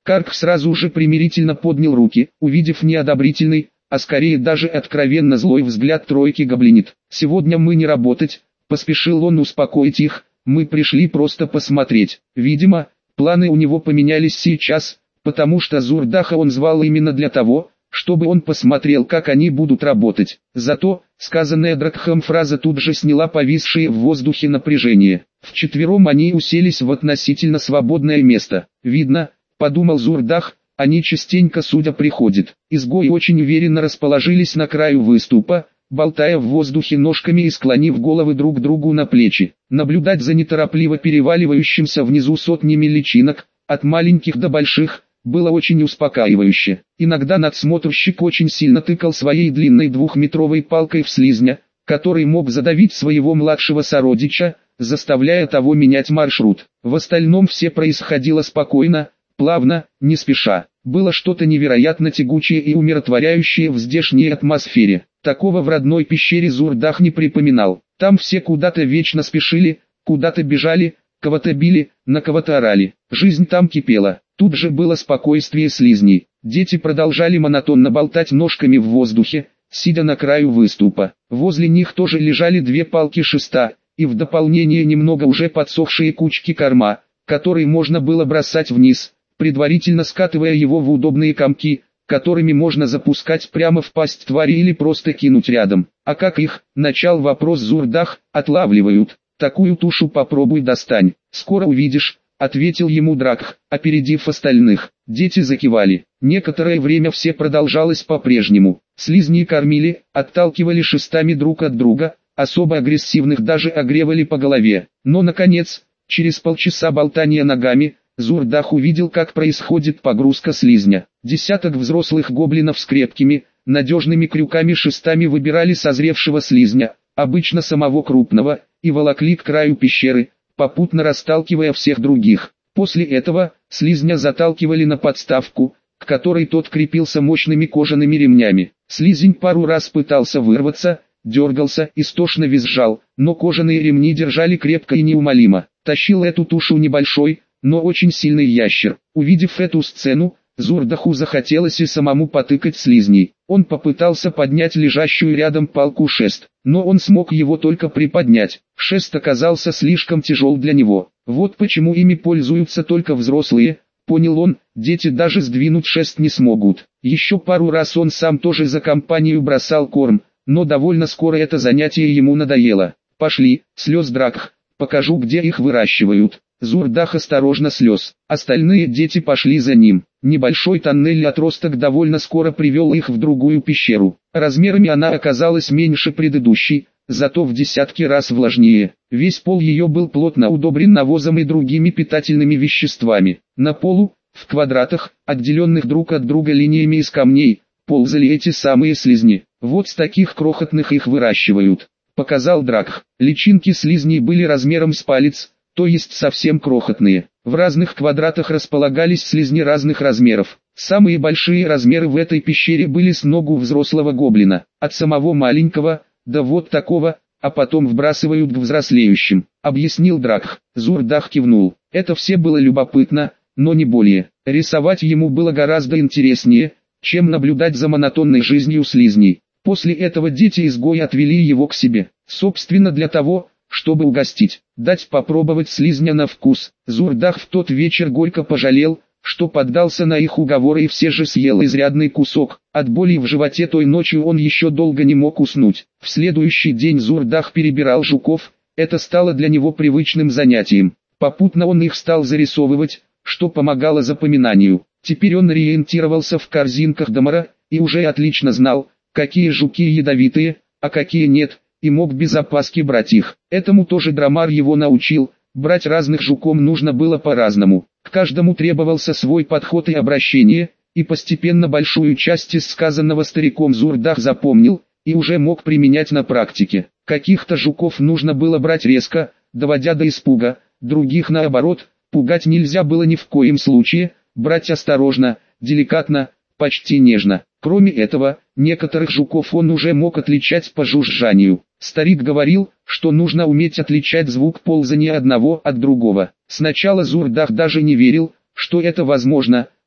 Карк сразу же примирительно поднял руки, увидев неодобрительный, а скорее даже откровенно злой взгляд тройки гоблинит. «Сегодня мы не работать», — поспешил он успокоить их, — «мы пришли просто посмотреть». Видимо, планы у него поменялись сейчас, потому что Зурдаха он звал именно для того, чтобы он посмотрел, как они будут работать. Зато, сказанная Дракхом фраза тут же сняла повисшее в воздухе напряжение. Вчетвером они уселись в относительно свободное место. «Видно», — подумал Зурдах, — «они частенько сюда приходят». Изгои очень уверенно расположились на краю выступа, болтая в воздухе ножками и склонив головы друг к другу на плечи. Наблюдать за неторопливо переваливающимся внизу сотнями личинок, от маленьких до больших, было очень успокаивающе. Иногда надсмотрщик очень сильно тыкал своей длинной двухметровой палкой в слизня, который мог задавить своего младшего сородича, заставляя того менять маршрут. В остальном все происходило спокойно, плавно, не спеша. Было что-то невероятно тягучее и умиротворяющее в здешней атмосфере. Такого в родной пещере Зурдах не припоминал. Там все куда-то вечно спешили, куда-то бежали, кого-то били, на кого-то орали. Жизнь там кипела. Тут же было спокойствие слизней. Дети продолжали монотонно болтать ножками в воздухе, сидя на краю выступа. Возле них тоже лежали две палки шеста, и в дополнение немного уже подсохшие кучки корма, который можно было бросать вниз, предварительно скатывая его в удобные комки, которыми можно запускать прямо в пасть твари или просто кинуть рядом. А как их, начал вопрос Зурдах, отлавливают? Такую тушу попробуй достань, скоро увидишь, ответил ему Дракх, опередив остальных. Дети закивали. Некоторое время все продолжалось по-прежнему. Слизни кормили, отталкивали шестами друг от друга, особо агрессивных даже огревали по голове. Но наконец, через полчаса болтания ногами, Зурдах увидел, как происходит погрузка слизня. Десяток взрослых гоблинов с крепкими, надежными крюками-шестами выбирали созревшего слизня, обычно самого крупного, и волокли к краю пещеры, попутно расталкивая всех других. После этого, слизня заталкивали на подставку, к которой тот крепился мощными кожаными ремнями. Слизень пару раз пытался вырваться, дергался, истошно визжал, но кожаные ремни держали крепко и неумолимо. Тащил эту тушу небольшой, но очень сильный ящер. Увидев эту сцену, Зурдаху захотелось и самому потыкать слизней. Он попытался поднять лежащую рядом палку шест, но он смог его только приподнять. Шест оказался слишком тяжел для него. Вот почему ими пользуются только взрослые, понял он, дети даже сдвинуть шест не смогут. Еще пару раз он сам тоже за компанию бросал корм, но довольно скоро это занятие ему надоело. «Пошли, слез Дракх, покажу, где их выращивают». Зурдах осторожно слез. Остальные дети пошли за ним. Небольшой тоннель-отросток довольно скоро привел их в другую пещеру. Размерами она оказалась меньше предыдущей, зато в десятки раз влажнее. Весь пол ее был плотно удобрен навозом и другими питательными веществами. На полу, в квадратах, отделенных друг от друга линиями из камней, ползали эти самые слизни. Вот с таких крохотных их выращивают, показал Дракх. Личинки слизней были размером с палец, то есть совсем крохотные. В разных квадратах располагались слизни разных размеров. Самые большие размеры в этой пещере были с ногу взрослого гоблина, от самого маленького, до вот такого, а потом вбрасывают к взрослеющим, объяснил Дракх. Зурдах кивнул. Это все было любопытно, но не более. Рисовать ему было гораздо интереснее, чем наблюдать за монотонной жизнью слизней. После этого дети-изгои отвели его к себе, собственно для того, чтобы угостить, дать попробовать слизня на вкус. Зурдах в тот вечер горько пожалел, что поддался на их уговоры и все же съел изрядный кусок. От боли в животе той ночью он еще долго не мог уснуть. В следующий день Зурдах перебирал жуков, это стало для него привычным занятием. Попутно он их стал зарисовывать, что помогало запоминанию. Теперь он ориентировался в корзинках Домара, и уже отлично знал, какие жуки ядовитые, а какие нет, и мог без опаски брать их. Этому тоже Драмар его научил, брать разных жуком нужно было по-разному. К каждому требовался свой подход и обращение, и постепенно большую часть из сказанного стариком Зурдах запомнил, и уже мог применять на практике. Каких-то жуков нужно было брать резко, доводя до испуга, других наоборот, пугать нельзя было ни в коем случае, брать осторожно, деликатно, почти нежно. Кроме этого, некоторых жуков он уже мог отличать по жужжанию. Старик говорил, что нужно уметь отличать звук ползания одного от другого. Сначала Зурдах даже не верил, что это возможно,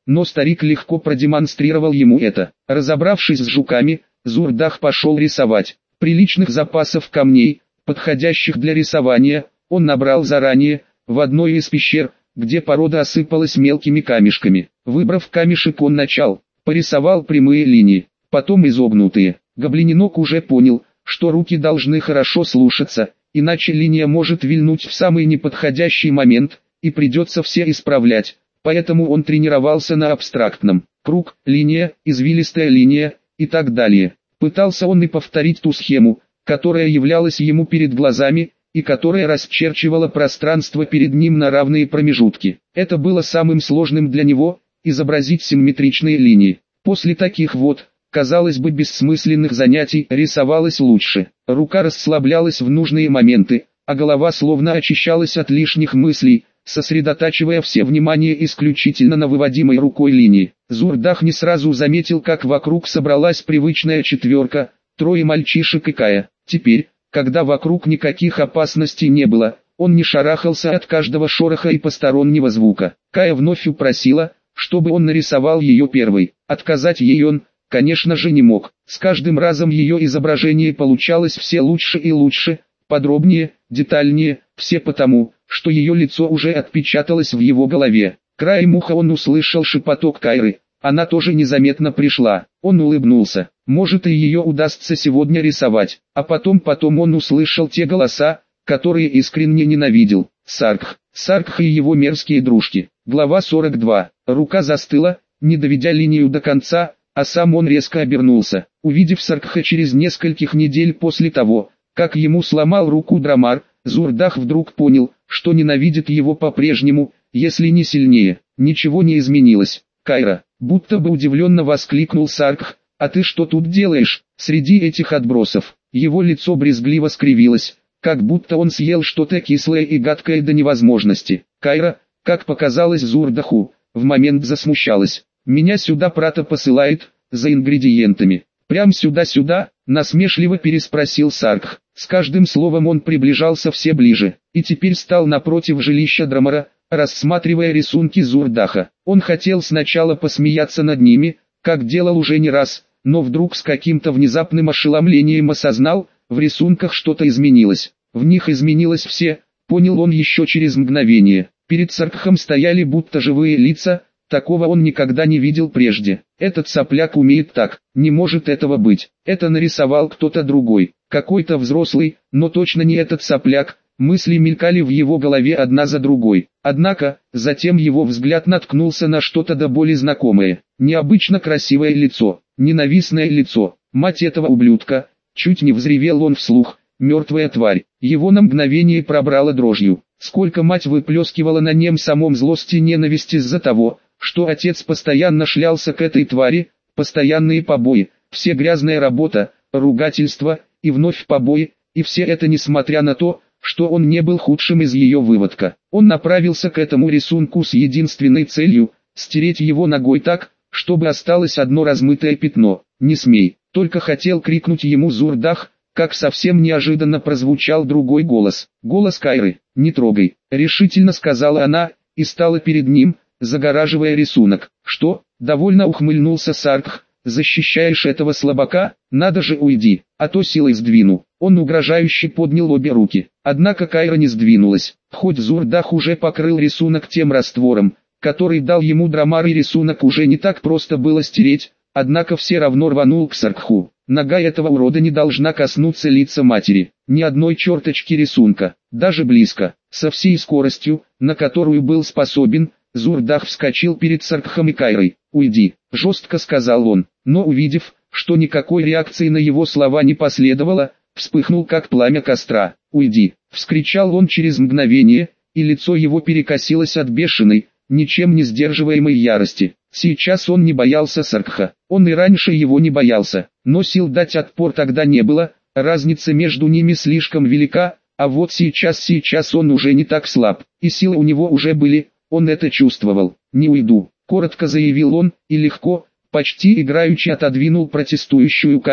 но старик легко продемонстрировал ему это. Разобравшись с жуками, Зурдах пошел рисовать. Приличных запасов камней, подходящих для рисования, он набрал заранее, в одной из пещер, где порода осыпалась мелкими камешками. Выбрав камешек, он начал, порисовал прямые линии, потом изогнутые. Гоблиненок уже понял, что руки должны хорошо слушаться, иначе линия может вильнуть в самый неподходящий момент, и придется все исправлять, поэтому он тренировался на абстрактном. Круг, линия, извилистая линия, и так далее. Пытался он и повторить ту схему, которая являлась ему перед глазами, и которая расчерчивала пространство перед ним на равные промежутки. Это было самым сложным для него, изобразить симметричные линии. После таких вот, казалось бы, бессмысленных занятий, рисовалось лучше. Рука расслаблялась в нужные моменты, а голова словно очищалась от лишних мыслей, сосредотачивая все внимание исключительно на выводимой рукой линии. Зурдах не сразу заметил, как вокруг собралась привычная четверка, трое мальчишек и Кая. Теперь, когда вокруг никаких опасностей не было, он не шарахался от каждого шороха и постороннего звука. Кая вновь упросила, чтобы он нарисовал ее первой. Отказать ей он, конечно же, не мог. С каждым разом ее изображение получалось все лучше и лучше, подробнее, детальнее, все потому, что ее лицо уже отпечаталось в его голове. Краем уха он услышал шепоток Кайры, она тоже незаметно пришла. Он улыбнулся, может, и ее удастся сегодня рисовать. А потом потом он услышал те голоса, которые искренне ненавидел. Саркх, Саркх и его мерзкие дружки. Глава сорок два. Рука застыла, не доведя линию до конца, а сам он резко обернулся. Увидев Саркха через нескольких недель после того, как ему сломал руку Драмар, Зурдах вдруг понял, что ненавидит его по-прежнему, если не сильнее. Ничего не изменилось. Кайра, будто бы удивленно воскликнул Саркх, а ты что тут делаешь, среди этих отбросов? Его лицо брезгливо скривилось, как будто он съел что-то кислое и гадкое до невозможности. Кайра, как показалось Зурдаху, в момент засмущалась. Меня сюда Прата посылает, за ингредиентами. Прям сюда-сюда, насмешливо переспросил Саркх. С каждым словом он приближался все ближе, и теперь стал напротив жилища Драмара, рассматривая рисунки Зурдаха. Он хотел сначала посмеяться над ними, как делал уже не раз, но вдруг с каким-то внезапным ошеломлением осознал, в рисунках что-то изменилось. В них изменилось все, понял он еще через мгновение. Перед Саркхом стояли будто живые лица, такого он никогда не видел прежде. Этот сопляк умеет так, не может этого быть. Это нарисовал кто-то другой, какой-то взрослый, но точно не этот сопляк. Мысли мелькали в его голове одна за другой. Однако, затем его взгляд наткнулся на что-то до боли знакомое. Необычно красивое лицо, ненавистное лицо, мать этого ублюдка. Чуть не взревел он вслух, мертвая тварь. Его на мгновение пробрало дрожью. Сколько мать выплескивала на нем самом злости и ненависть из-за того, что отец постоянно шлялся к этой твари, постоянные побои, все грязная работа, ругательства, и вновь побои, и все это несмотря на то, что он не был худшим из ее выводка. Он направился к этому рисунку с единственной целью – стереть его ногой так, чтобы осталось одно размытое пятно. «Не смей!» Только хотел крикнуть ему Зурдах, как совсем неожиданно прозвучал другой голос. Голос Кайры. «Не трогай!» – решительно сказала она, и стала перед ним, загораживая рисунок. «Что?» – довольно ухмыльнулся Саркх. «Защищаешь этого слабака? Надо же, уйди, а то силой сдвину». Он угрожающе поднял обе руки. Однако Кайра не сдвинулась. Хоть Зурдах уже покрыл рисунок тем раствором, который дал ему Драмар, и рисунок уже не так просто было стереть, однако все равно рванул к Саркху. Нога этого урода не должна коснуться лица матери. Ни одной черточки рисунка, даже близко. Со всей скоростью, на которую был способен, Зурдах вскочил перед Саркхом и Кайрой. «Уйди», — жестко сказал он, но увидев, что никакой реакции на его слова не последовало, вспыхнул как пламя костра. «Уйди!» — вскричал он через мгновение, и лицо его перекосилось от бешеной, ничем не сдерживаемой ярости. Сейчас он не боялся Саркха, он и раньше его не боялся, но сил дать отпор тогда не было, разница между ними слишком велика, а вот сейчас сейчас он уже не так слаб, и силы у него уже были, он это чувствовал. «Не уйду», — коротко заявил он, и легко, почти играючи отодвинул протестующую Кайру,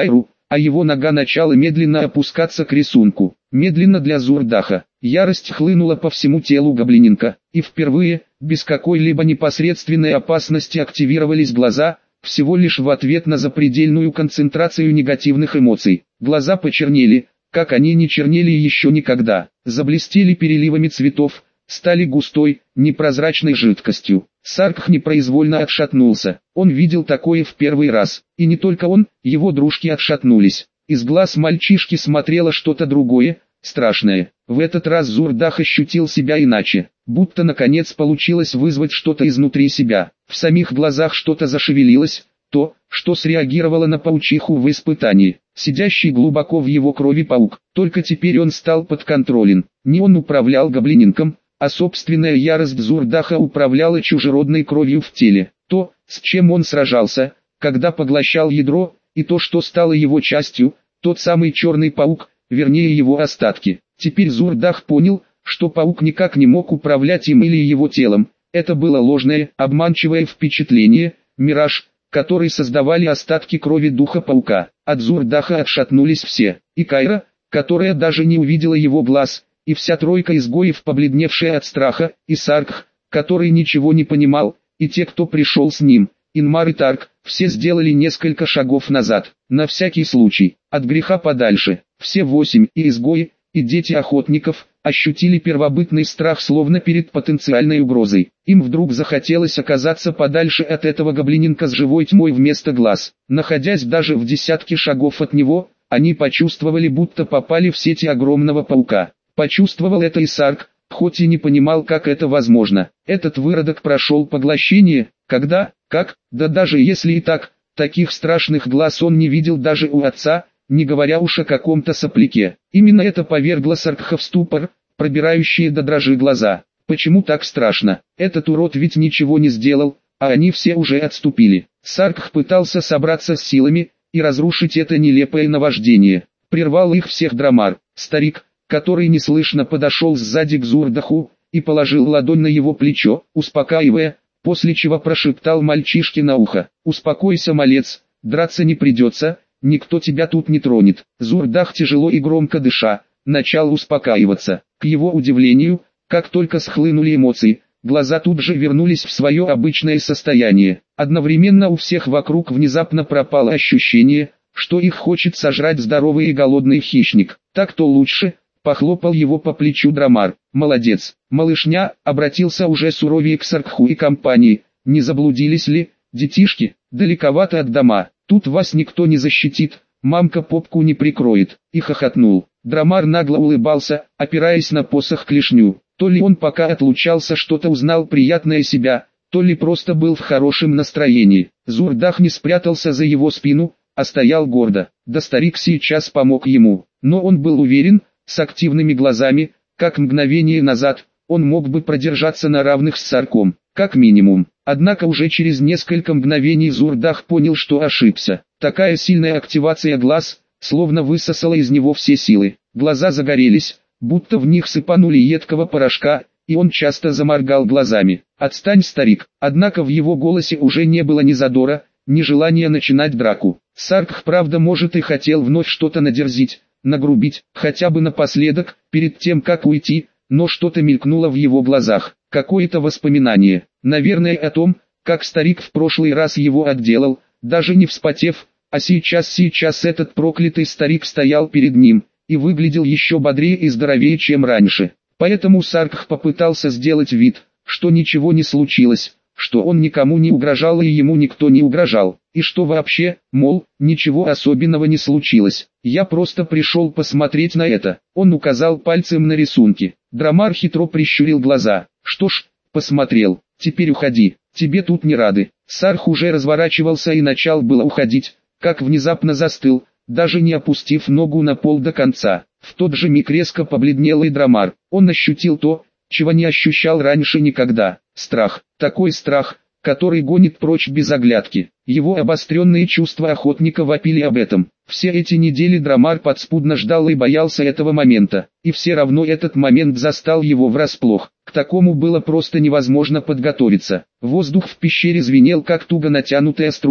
а его нога начала медленно опускаться к рисунку. Медленно для Зурдаха. Ярость хлынула по всему телу гоблиненка, и впервые, без какой-либо непосредственной опасности активировались глаза, всего лишь в ответ на запредельную концентрацию негативных эмоций. Глаза почернели, как они не чернели еще никогда, заблестели переливами цветов, стали густой, непрозрачной жидкостью. Саркх непроизвольно отшатнулся. Он видел такое в первый раз, и не только он, его дружки отшатнулись. Из глаз мальчишки смотрело что-то другое, страшное. В этот раз Зурдах ощутил себя иначе, будто наконец получилось вызвать что-то изнутри себя. В самих глазах что-то зашевелилось, то, что среагировало на паучиху в испытании. Сидящий глубоко в его крови паук, только теперь он стал подконтролен. Не он управлял гоблиненком, а собственная ярость Зурдаха управляла чужеродной кровью в теле. То, с чем он сражался, когда поглощал ядро, и то, что стало его частью, тот самый черный паук, вернее его остатки. Теперь Зурдах понял, что паук никак не мог управлять им или его телом. Это было ложное, обманчивое впечатление, мираж, который создавали остатки крови духа паука. От Зурдаха отшатнулись все, и Кайра, которая даже не увидела его глаз, и вся тройка изгоев, побледневшая от страха, и Саркх, который ничего не понимал, и те, кто пришел с ним, Инмар и Тарк, все сделали несколько шагов назад, на всякий случай, от греха подальше. Все восемь, и изгои, и дети охотников, ощутили первобытный страх словно перед потенциальной угрозой. Им вдруг захотелось оказаться подальше от этого гоблиненка с живой тьмой вместо глаз. Находясь даже в десятке шагов от него, они почувствовали, будто попали в сети огромного паука. Почувствовал это и Сарк, хоть и не понимал, как это возможно. Этот выродок прошел поглощение, когда, как, да даже если и так, таких страшных глаз он не видел даже у отца, не говоря уж о каком-то сопляке. Именно это повергло Саркха в ступор, пробирающие до дрожи глаза. Почему так страшно? Этот урод ведь ничего не сделал, а они все уже отступили. Саркх пытался собраться с силами и разрушить это нелепое наваждение. Прервал их всех Драмар, старик, который неслышно подошел сзади к Зурдаху и положил ладонь на его плечо, успокаивая, после чего прошептал мальчишке на ухо: «Успокойся, малец, драться не придется, никто тебя тут не тронет». Зурдах, тяжело и громко дыша, начал успокаиваться. К его удивлению, как только схлынули эмоции, глаза тут же вернулись в свое обычное состояние. Одновременно у всех вокруг внезапно пропало ощущение, что их хочет сожрать здоровый и голодный хищник. «Так-то лучше», — похлопал его по плечу Драмар. «Молодец, малышня», — обратился уже суровее к Саркху и компании. «Не заблудились ли, детишки? Далековато от дома. Тут вас никто не защитит, мамка попку не прикроет», и хохотнул. Драмар нагло улыбался, опираясь на посох клешню. То ли он пока отлучался что-то узнал приятное себя, то ли просто был в хорошем настроении. Зурдах не спрятался за его спину, а стоял гордо. Да старик сейчас помог ему, но он был уверен, с активными глазами, как мгновение назад, он мог бы продержаться на равных с Сарком, как минимум. Однако уже через несколько мгновений Зурдах понял, что ошибся. Такая сильная активация глаз, словно высосала из него все силы. Глаза загорелись, будто в них сыпанули едкого порошка, и он часто заморгал глазами. «Отстань, старик!» Однако в его голосе уже не было ни задора, ни желания начинать драку. Саркх, правда, может, и хотел вновь что-то надерзить, нагрубить, хотя бы напоследок, перед тем как уйти, но что-то мелькнуло в его глазах, какое-то воспоминание, наверное, о том, как старик в прошлый раз его отделал, даже не вспотев, а сейчас сейчас этот проклятый старик стоял перед ним, и выглядел еще бодрее и здоровее, чем раньше. Поэтому Саркх попытался сделать вид, что ничего не случилось, что он никому не угрожал и ему никто не угрожал, и что вообще, мол, ничего особенного не случилось. «Я просто пришел посмотреть на это», — он указал пальцем на рисунки. Драмар хитро прищурил глаза. «Что ж, посмотрел, теперь уходи, тебе тут не рады». Саркх уже разворачивался и начал было уходить, как внезапно застыл, даже не опустив ногу на пол до конца. В тот же миг резко побледнел и Драмар. Он ощутил то, чего не ощущал раньше никогда. Страх. Такой страх, который гонит прочь без оглядки. Его обостренные чувства охотника вопили об этом. Все эти недели Драмар подспудно ждал и боялся этого момента. И все равно этот момент застал его врасплох. К такому было просто невозможно подготовиться. Воздух в пещере звенел, как туго натянутая струна.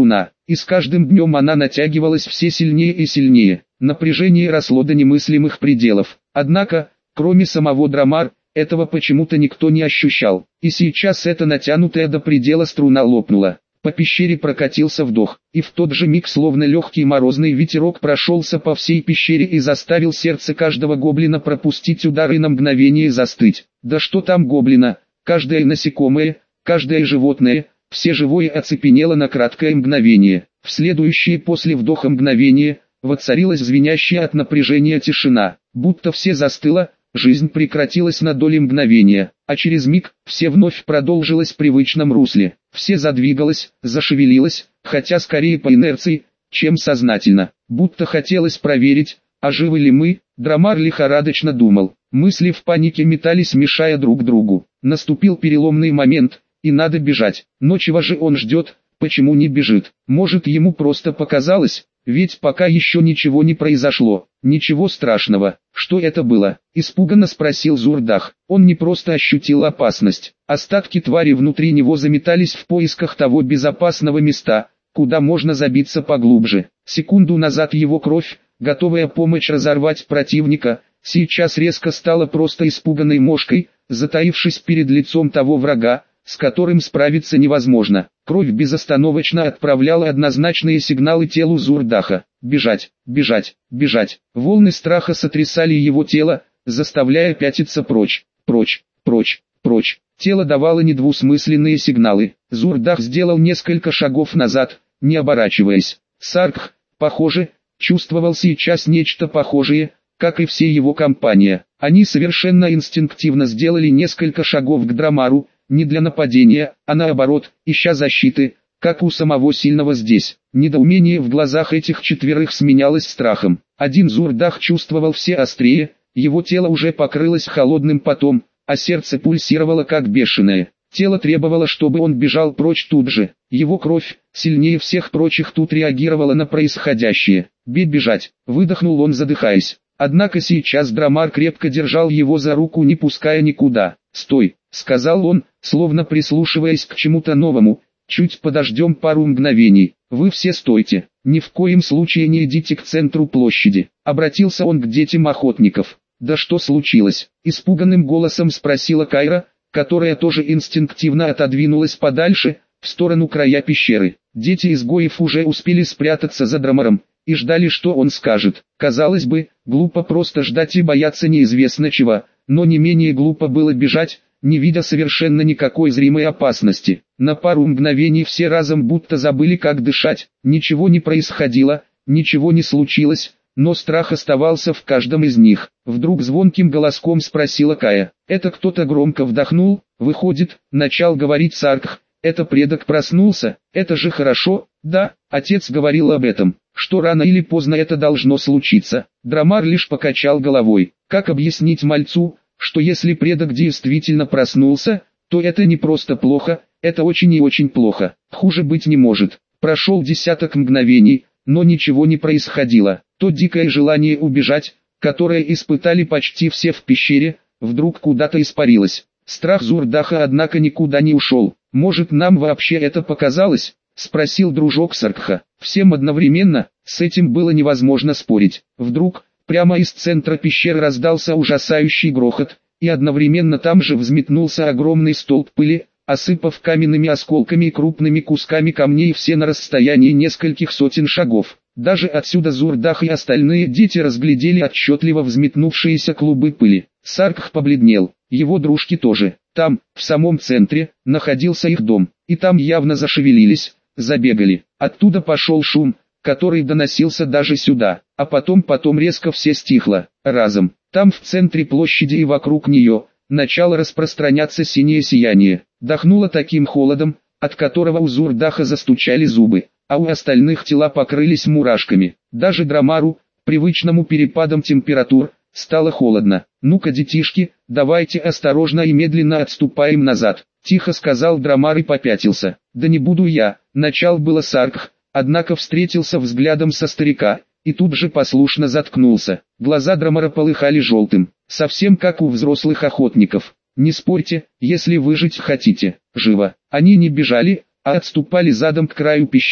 и с каждым днем она натягивалась все сильнее и сильнее. Напряжение росло до немыслимых пределов. Однако, кроме самого Драмар, этого почему-то никто не ощущал. И сейчас эта натянутая до предела струна лопнула. По пещере прокатился вдох, и в тот же миг словно легкий морозный ветерок прошелся по всей пещере и заставил сердце каждого гоблина пропустить удар и на мгновение застыть. Да что там гоблина, каждое насекомое, каждое животное, все живое оцепенело на краткое мгновение. В следующее после вдоха мгновение воцарилась звенящая от напряжения тишина, будто все застыло. Жизнь прекратилась на доли мгновения, а через миг все вновь продолжилось в привычном русле. Все задвигалось, зашевелилось, хотя скорее по инерции, чем сознательно. Будто хотелось проверить, а живы ли мы. Драмар лихорадочно думал. Мысли в панике метались, мешая друг другу. Наступил переломный момент, и надо бежать. Но чего же он ждет, почему не бежит? Может, ему просто показалось? Ведь пока еще ничего не произошло. Ничего страшного. Что это было? Испуганно спросил Зурдах. Он не просто ощутил опасность. Остатки твари внутри него заметались в поисках того безопасного места, куда можно забиться поглубже. Секунду назад его кровь, готовая помочь разорвать противника, сейчас резко стала просто испуганной мошкой, затаившись перед лицом того врага, с которым справиться невозможно. Кровь безостановочно отправляла однозначные сигналы телу Зурдаха. Бежать, бежать, бежать. Волны страха сотрясали его тело, заставляя пятиться прочь, прочь, прочь, прочь. Тело давало недвусмысленные сигналы. Зурдах сделал несколько шагов назад, не оборачиваясь. Саркх, похоже, чувствовал сейчас нечто похожее, как и все его компания. Они совершенно инстинктивно сделали несколько шагов к Драмару, не для нападения, а наоборот, ища защиты, как у самого сильного здесь. Недоумение в глазах этих четверых сменялось страхом. Один Зурдах чувствовал все острее, его тело уже покрылось холодным потом, а сердце пульсировало как бешеное. Тело требовало, чтобы он бежал прочь тут же. Его кровь, сильнее всех прочих, тут реагировала на происходящее. «Бежать!» — выдохнул он, задыхаясь. Однако сейчас Драмар крепко держал его за руку, не пуская никуда. «Стой!» — сказал он, словно прислушиваясь к чему-то новому. «Чуть подождем пару мгновений. Вы все стойте. Ни в коем случае не идите к центру площади». Обратился он к детям охотников. «Да что случилось?» — испуганным голосом спросила Кайра, которая тоже инстинктивно отодвинулась подальше, в сторону края пещеры. Дети изгоев уже успели спрятаться за Драмаром и ждали, что он скажет. Казалось бы, глупо просто ждать и бояться неизвестно чего, но не менее глупо было бежать, не видя совершенно никакой зримой опасности. На пару мгновений все разом будто забыли, как дышать. Ничего не происходило, ничего не случилось, но страх оставался в каждом из них. Вдруг звонким голоском спросила Кая. Это кто-то громко вдохнул. Выходит, начал говорить Саркх. Это предок проснулся, это же хорошо. Да, отец говорил об этом, что рано или поздно это должно случиться. Драмар лишь покачал головой. Как объяснить мальцу, что если предок действительно проснулся, то это не просто плохо, это очень и очень плохо. Хуже быть не может. Прошел десяток мгновений, но ничего не происходило. То дикое желание убежать, которое испытали почти все в пещере, вдруг куда-то испарилось. Страх Зурдаха, однако, никуда не ушел. «Может, нам вообще это показалось?» — спросил дружок Саркха. Всем одновременно, с этим было невозможно спорить. Вдруг, прямо из центра пещеры раздался ужасающий грохот, и одновременно там же взметнулся огромный столб пыли, осыпав каменными осколками и крупными кусками камней все на расстоянии нескольких сотен шагов. Даже отсюда Зурдах и остальные дети разглядели отчетливо взметнувшиеся клубы пыли. Саркх побледнел, его дружки тоже. Там, в самом центре, находился их дом, и там явно зашевелились, забегали. Оттуда пошел шум, который доносился даже сюда, а потом потом резко все стихло, разом. Там в центре площади и вокруг нее, начало распространяться синее сияние. Дохнуло таким холодом, от которого у Зурдаха застучали зубы, а у остальных тела покрылись мурашками. Даже Драмару, привычному перепадам температур, стало холодно. «Ну-ка, детишки, давайте осторожно и медленно отступаем назад», — тихо сказал Драмар и попятился. «Да не буду я», — начал было Саркх, однако встретился взглядом со старика, и тут же послушно заткнулся. Глаза Драмара полыхали желтым, совсем как у взрослых охотников. «Не спорьте, если выжить хотите, живо». Они не бежали, а отступали задом к краю пещеры,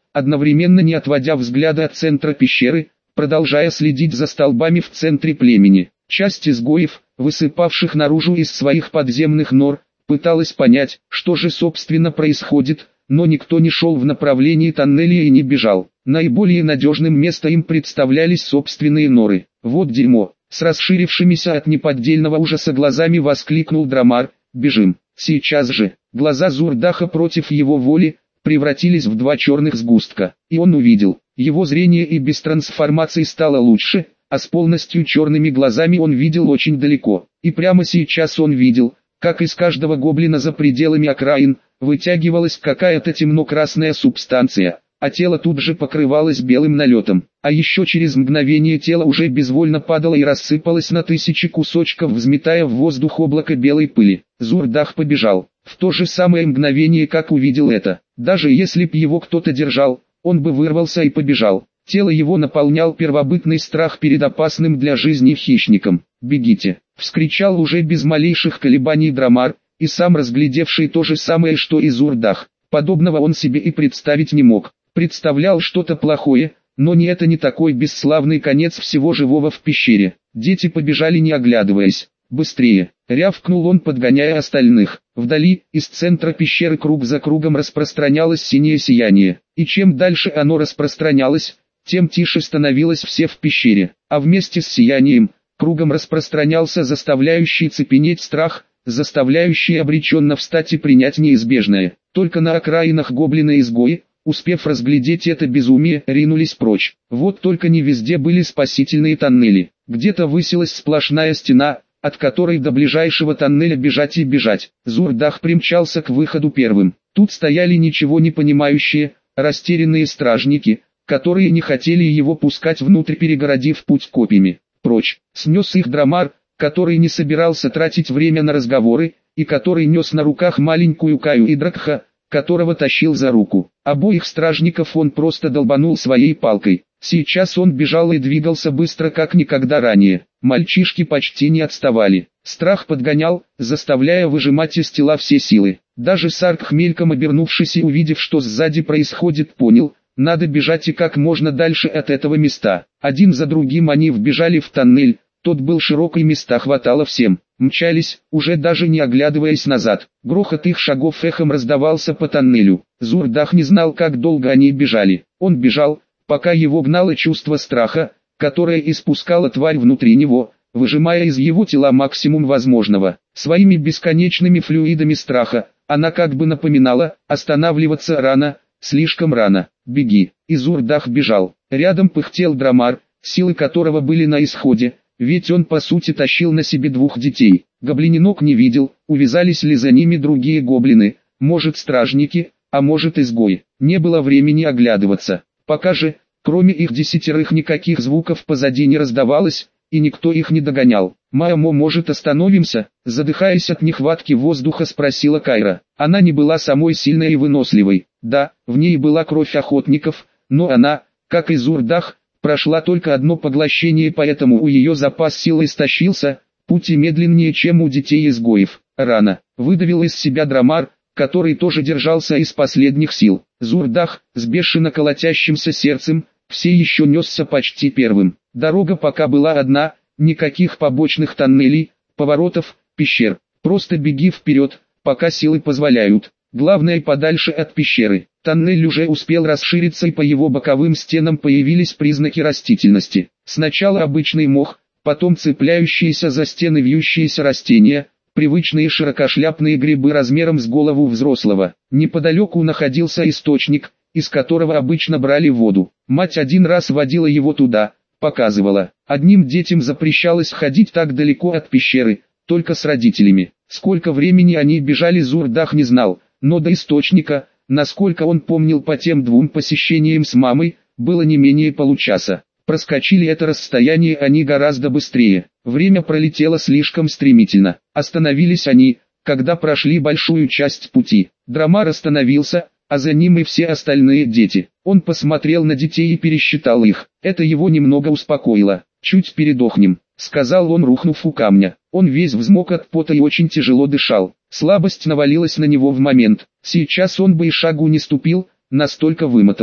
одновременно не отводя взгляда от центра пещеры, продолжая следить за столбами в центре племени. Часть изгоев, высыпавших наружу из своих подземных нор, пыталась понять, что же собственно происходит, но никто не шел в направлении тоннеля и не бежал. Наиболее надежным местом им представлялись собственные норы. «Вот дерьмо!» — с расширившимися от неподдельного ужаса глазами воскликнул Драмар. «Бежим! Сейчас же!» Глаза Зурдаха против его воли превратились в два черных сгустка, и он увидел. Его зрение и без трансформации стало лучше, а с полностью черными глазами он видел очень далеко. И прямо сейчас он видел, как из каждого гоблина за пределами окраин вытягивалась какая-то темно-красная субстанция, а тело тут же покрывалось белым налетом. А еще через мгновение тело уже безвольно падало и рассыпалось на тысячи кусочков, взметая в воздух облако белой пыли. Зурдах побежал. В то же самое мгновение, как увидел это, даже если б его кто-то держал, он бы вырвался и побежал. Тело его наполнял первобытный страх перед опасным для жизни хищником. «Бегите!» — вскричал уже без малейших колебаний Драмар, и сам разглядевший то же самое, что и Зурдах. Подобного он себе и представить не мог. Представлял что-то плохое, но не это не такой бесславный конец всего живого в пещере. Дети побежали не оглядываясь. «Быстрее!» — рявкнул он, подгоняя остальных. Вдали, из центра пещеры круг за кругом распространялось синее сияние, и чем дальше оно распространялось, тем тише становилось все в пещере, а вместе с сиянием, кругом распространялся заставляющий цепенеть страх, заставляющий обреченно встать и принять неизбежное. Только на окраинах гоблины-изгои, успев разглядеть это безумие, ринулись прочь. Вот только не везде были спасительные тоннели. Где-то высилась сплошная стена, от которой до ближайшего тоннеля бежать и бежать. Зурдах примчался к выходу первым. Тут стояли ничего не понимающие, растерянные стражники, которые не хотели его пускать внутрь, перегородив путь копьями. Прочь, снес их Драмар, который не собирался тратить время на разговоры, и который нес на руках маленькую Каю и Дракха, которого тащил за руку. Обоих стражников он просто долбанул своей палкой. Сейчас он бежал и двигался быстро, как никогда ранее. Мальчишки почти не отставали. Страх подгонял, заставляя выжимать из тела все силы. Даже Сарк, мельком обернувшись и увидев, что сзади происходит, понял, надо бежать и как можно дальше от этого места. Один за другим они вбежали в тоннель, тот был широк и места хватало всем. Мчались, уже даже не оглядываясь назад. Грохот их шагов эхом раздавался по тоннелю. Зурдах не знал, как долго они бежали. Он бежал, пока его гнало чувство страха, которое испускала тварь внутри него, выжимая из его тела максимум возможного. Своими бесконечными флюидами страха, она как бы напоминала: останавливаться рано, слишком рано, беги. И Зурдах бежал. Рядом пыхтел Драмар, силы которого были на исходе, ведь он по сути тащил на себе двух детей. Гоблининок не видел, увязались ли за ними другие гоблины, может стражники, а может изгои. Не было времени оглядываться. Пока же, кроме их десятерых, никаких звуков позади не раздавалось, и никто их не догонял. «Мамо, может, остановимся?» Задыхаясь от нехватки воздуха, спросила Кайра. Она не была самой сильной и выносливой. Да, в ней была кровь охотников, но она, как и Зурдах, прошла только одно поглощение, поэтому у ее запас сил истощился, путь и медленнее, чем у детей-изгоев. Рано, выдавил из себя Драмар, который тоже держался из последних сил. Зурдах, с бешено колотящимся сердцем, все еще несся почти первым. Дорога пока была одна, никаких побочных тоннелей, поворотов, пещер. Просто беги вперед, пока силы позволяют. Главное, подальше от пещеры. Тоннель уже успел расшириться, и по его боковым стенам появились признаки растительности. Сначала обычный мох, потом цепляющиеся за стены вьющиеся растения, привычные широкошляпные грибы размером с голову взрослого. Неподалеку находился источник, из которого обычно брали воду. Мать один раз водила его туда, показывала. Одним детям запрещалось ходить так далеко от пещеры, только с родителями. Сколько времени они бежали, Зурдах не знал, но до источника, насколько он помнил по тем двум посещениям с мамой, было не менее получаса. Проскочили это расстояние они гораздо быстрее. Время пролетело слишком стремительно. Остановились они, когда прошли большую часть пути. Драмар остановился, а за ним и все остальные дети. Он посмотрел на детей и пересчитал их. Это его немного успокоило. «Чуть передохнем», — сказал он, рухнув у камня. Он весь взмок от пота и очень тяжело дышал. Слабость навалилась на него в момент. Сейчас он бы и шагу не ступил, настолько вымотался.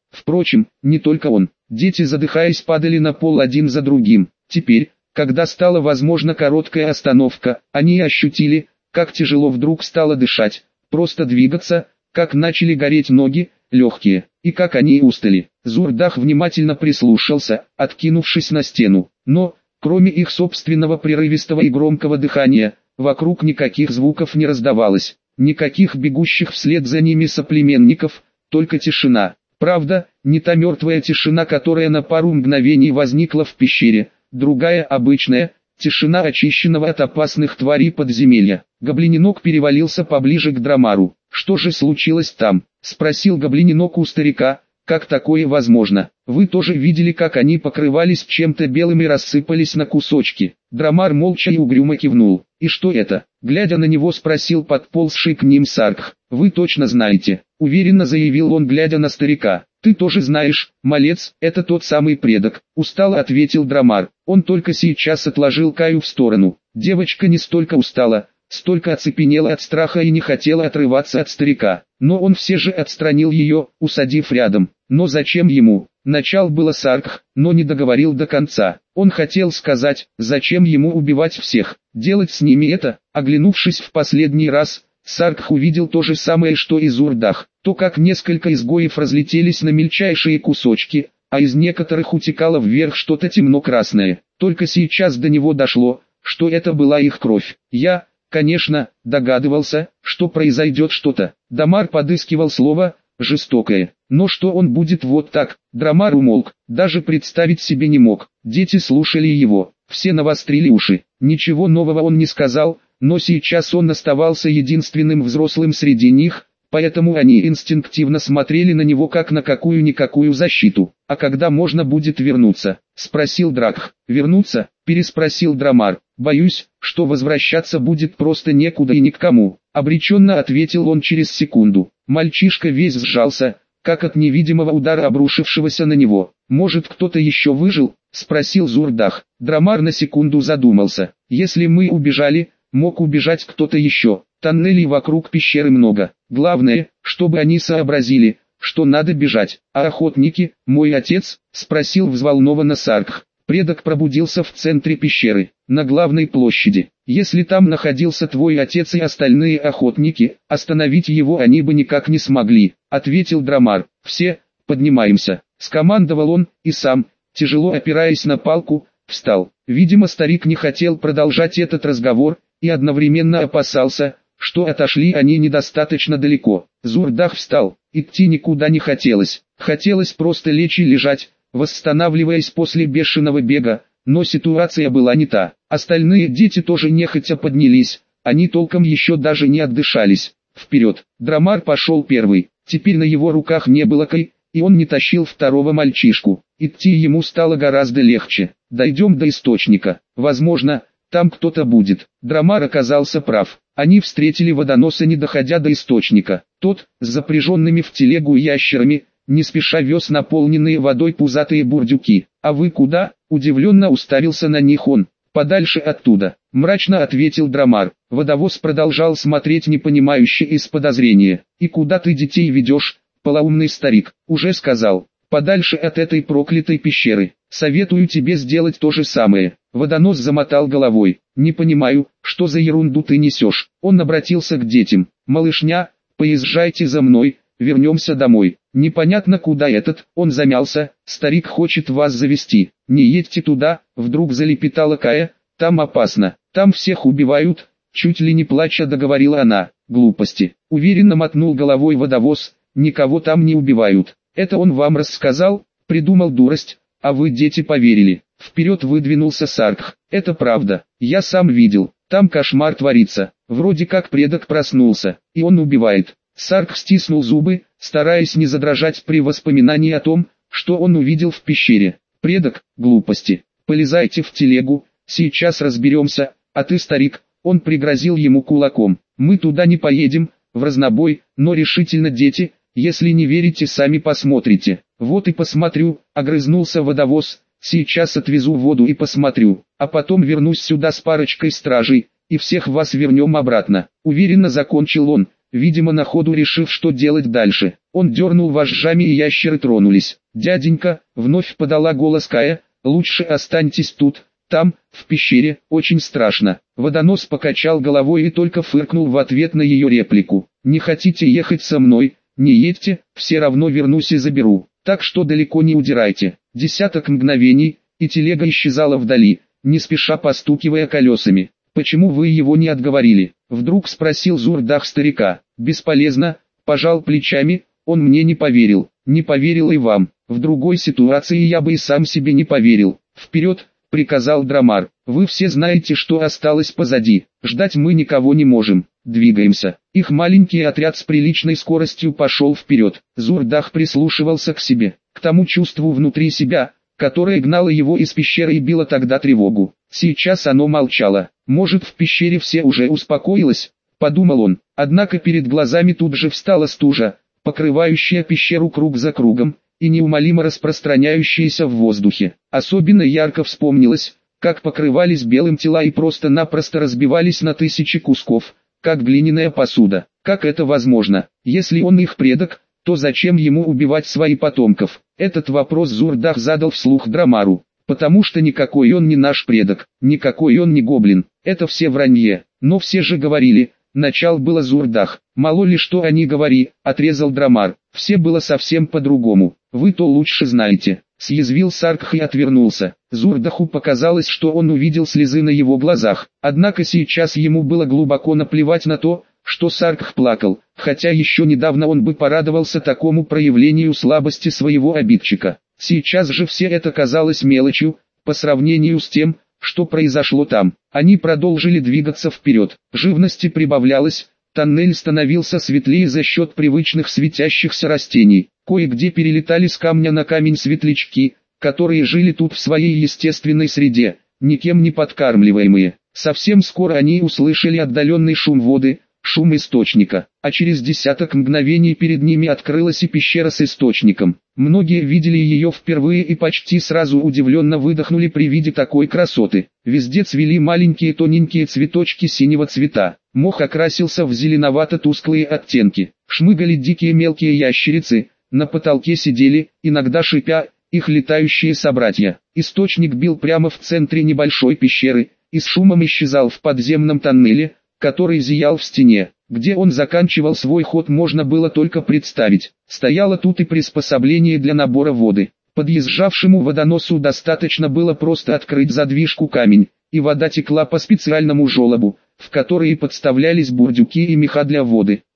Впрочем, не только он. Дети, задыхаясь, падали на пол один за другим. Теперь, когда стала возможна короткая остановка, они ощутили, как тяжело вдруг стало дышать, просто двигаться, как начали гореть ноги, легкие, и как они устали. Зурдах внимательно прислушался, откинувшись на стену, но, кроме их собственного прерывистого и громкого дыхания, вокруг никаких звуков не раздавалось, никаких бегущих вслед за ними соплеменников, только тишина. Правда, не та мертвая тишина, которая на пару мгновений возникла в пещере, другая обычная, тишина очищенного от опасных тварей подземелья. Гоблиненок перевалился поближе к Драмару. «Что же случилось там?» — спросил гоблиненок у старика. «Как такое возможно? Вы тоже видели, как они покрывались чем-то белым и рассыпались на кусочки?» Драмар молча и угрюмо кивнул. «И что это?» — глядя на него, спросил подползший к ним Саркх. «Вы точно знаете», — уверенно заявил он, глядя на старика. «Ты тоже знаешь, малец, это тот самый предок», — устало ответил Драмар. Он только сейчас отложил Каю в сторону. Девочка не столько устала, столько оцепенела от страха и не хотела отрываться от старика. Но он все же отстранил ее, усадив рядом. Но зачем ему? Начал было Саркх, но не договорил до конца. Он хотел сказать, зачем ему убивать всех, делать с ними это. Оглянувшись в последний раз, Саркх увидел то же самое, что и Зурдах. То, как несколько изгоев разлетелись на мельчайшие кусочки, а из некоторых утекало вверх что-то темно-красное. Только сейчас до него дошло, что это была их кровь. Я, конечно, догадывался, что произойдет что-то. Дамар подыскивал слово «жестокое». Но что он будет вот так? Драмар умолк, даже представить себе не мог. Дети слушали его, все навострили уши. Ничего нового он не сказал, но сейчас он оставался единственным взрослым среди них, поэтому они инстинктивно смотрели на него как на какую-никакую защиту. «А когда можно будет вернуться?» — спросил Дракх. «Вернуться?» — переспросил Драмар. «Боюсь, что возвращаться будет просто некуда и ни к кому», — обреченно ответил он через секунду. Мальчишка весь сжался, как от невидимого удара, обрушившегося на него. «Может, кто-то еще выжил?» — спросил Зурдах. Драмар на секунду задумался. «Если мы убежали, мог убежать кто-то еще. Тоннелей вокруг пещеры много. Главное, чтобы они сообразили, что надо бежать. А охотники, мой отец?» — спросил взволнованно Саркх. Предок пробудился в центре пещеры, на главной площади. «Если там находился твой отец и остальные охотники, остановить его они бы никак не смогли», — ответил Драмар. «Все, поднимаемся», — скомандовал он, и сам, тяжело опираясь на палку, встал. Видимо, старик не хотел продолжать этот разговор, и одновременно опасался, что отошли они недостаточно далеко. Зурдах встал, идти никуда не хотелось, хотелось просто лечь и лежать, восстанавливаясь после бешеного бега, но ситуация была не та. Остальные дети тоже нехотя поднялись, они толком еще даже не отдышались. Вперед, Драмар пошел первый, теперь на его руках не было Кай, и он не тащил второго мальчишку. Идти ему стало гораздо легче. «Дойдем до источника, возможно, там кто-то будет». Драмар оказался прав. Они встретили водоноса, не доходя до источника. Тот, с запряженными в телегу ящерами, не спеша вез наполненные водой пузатые бурдюки. «А вы куда?» — удивленно уставился на них он. «Подальше оттуда», — мрачно ответил Драмар. Водовоз продолжал смотреть непонимающе и с подозрения. «И куда ты детей ведешь, полоумный старик?» «Уже сказал, подальше от этой проклятой пещеры. Советую тебе сделать то же самое». Водонос замотал головой. «Не понимаю, что за ерунду ты несешь». Он обратился к детям. «Малышня, поезжайте за мной, вернемся домой». «Непонятно куда этот», он замялся. «Старик хочет вас завести». «Не едьте туда», вдруг залепетала Кая. «Там опасно, там всех убивают», чуть ли не плача договорила она. «Глупости», уверенно мотнул головой водовоз. «Никого там не убивают. Это он вам рассказал?» «Придумал дурость, а вы, дети, поверили». Вперед выдвинулся Саркх. «Это правда, я сам видел, там кошмар творится, вроде как предок проснулся, и он убивает». Саркх стиснул зубы, стараясь не задрожать при воспоминании о том, что он увидел в пещере. «Предок, глупости, полезайте в телегу, сейчас разберемся, а ты, старик», он пригрозил ему кулаком. «Мы туда не поедем, в разнобой, но решительно, дети, если не верите, сами посмотрите». «Вот и посмотрю», огрызнулся водовоз. «Сейчас отвезу воду и посмотрю, а потом вернусь сюда с парочкой стражей, и всех вас вернем обратно», уверенно закончил он, видимо на ходу решив, что делать дальше. Он дернул вожжами, и ящеры тронулись. «Дяденька», — вновь подала голос Кая, — «лучше останьтесь тут, там, в пещере, очень страшно». Водонос покачал головой и только фыркнул в ответ на ее реплику. «Не хотите ехать со мной? Не едьте, все равно вернусь и заберу. Так что далеко не удирайте». Десяток мгновений, и телега исчезала вдали, не спеша постукивая колесами. «Почему вы его не отговорили?» — вдруг спросил Зурдах старика. «Бесполезно», — пожал плечами, — «он мне не поверил». «Не поверил и вам. В другой ситуации я бы и сам себе не поверил». «Вперед!» — приказал Драмар. «Вы все знаете, что осталось позади. Ждать мы никого не можем. Двигаемся». Их маленький отряд с приличной скоростью пошел вперед. Зурдах прислушивался к себе, к тому чувству внутри себя, которое гнало его из пещеры и било тогда тревогу. Сейчас оно молчало. «Может, в пещере все уже успокоилось?» — подумал он. Однако перед глазами тут же встала стужа, покрывающая пещеру круг за кругом, и неумолимо распространяющаяся в воздухе. Особенно ярко вспомнилось, как покрывались белым тела и просто-напросто разбивались на тысячи кусков, как глиняная посуда. Как это возможно? Если он их предок, то зачем ему убивать своих потомков? Этот вопрос Зурдах задал вслух Драмару. «Потому что никакой он не наш предок, никакой он не гоблин, это все вранье». «Но все же говорили», — начал было Зурдах. «Мало ли что они говори», — отрезал Драмар. «Все было совсем по-другому, вы то лучше знаете». Съязвил Саркх и отвернулся. Зурдаху показалось, что он увидел слезы на его глазах. Однако сейчас ему было глубоко наплевать на то, что Саркх плакал, хотя еще недавно он бы порадовался такому проявлению слабости своего обидчика. Сейчас же все это казалось мелочью, по сравнению с тем, что произошло там. Они продолжили двигаться вперед. Живности прибавлялось, тоннель становился светлее за счет привычных светящихся растений. Кое-где перелетали с камня на камень светлячки, которые жили тут в своей естественной среде, никем не подкармливаемые. Совсем скоро они услышали отдаленный шум воды, шум источника, а через десяток мгновений перед ними открылась и пещера с источником. Многие видели ее впервые и почти сразу удивленно выдохнули при виде такой красоты. Везде цвели маленькие тоненькие цветочки синего цвета. Мох окрасился в зеленовато-тусклые оттенки. Шмыгали дикие мелкие ящерицы, на потолке сидели, иногда шипя, их летающие собратья. Источник бил прямо в центре небольшой пещеры, и с шумом исчезал в подземном тоннеле, который зиял в стене. Где он заканчивал свой ход, можно было только представить. Стояло тут и приспособление для набора воды. Подъезжавшему водоносу достаточно было просто открыть задвижку камень, и вода текла по специальному желобу, в который подставлялись бурдюки и меха для воды.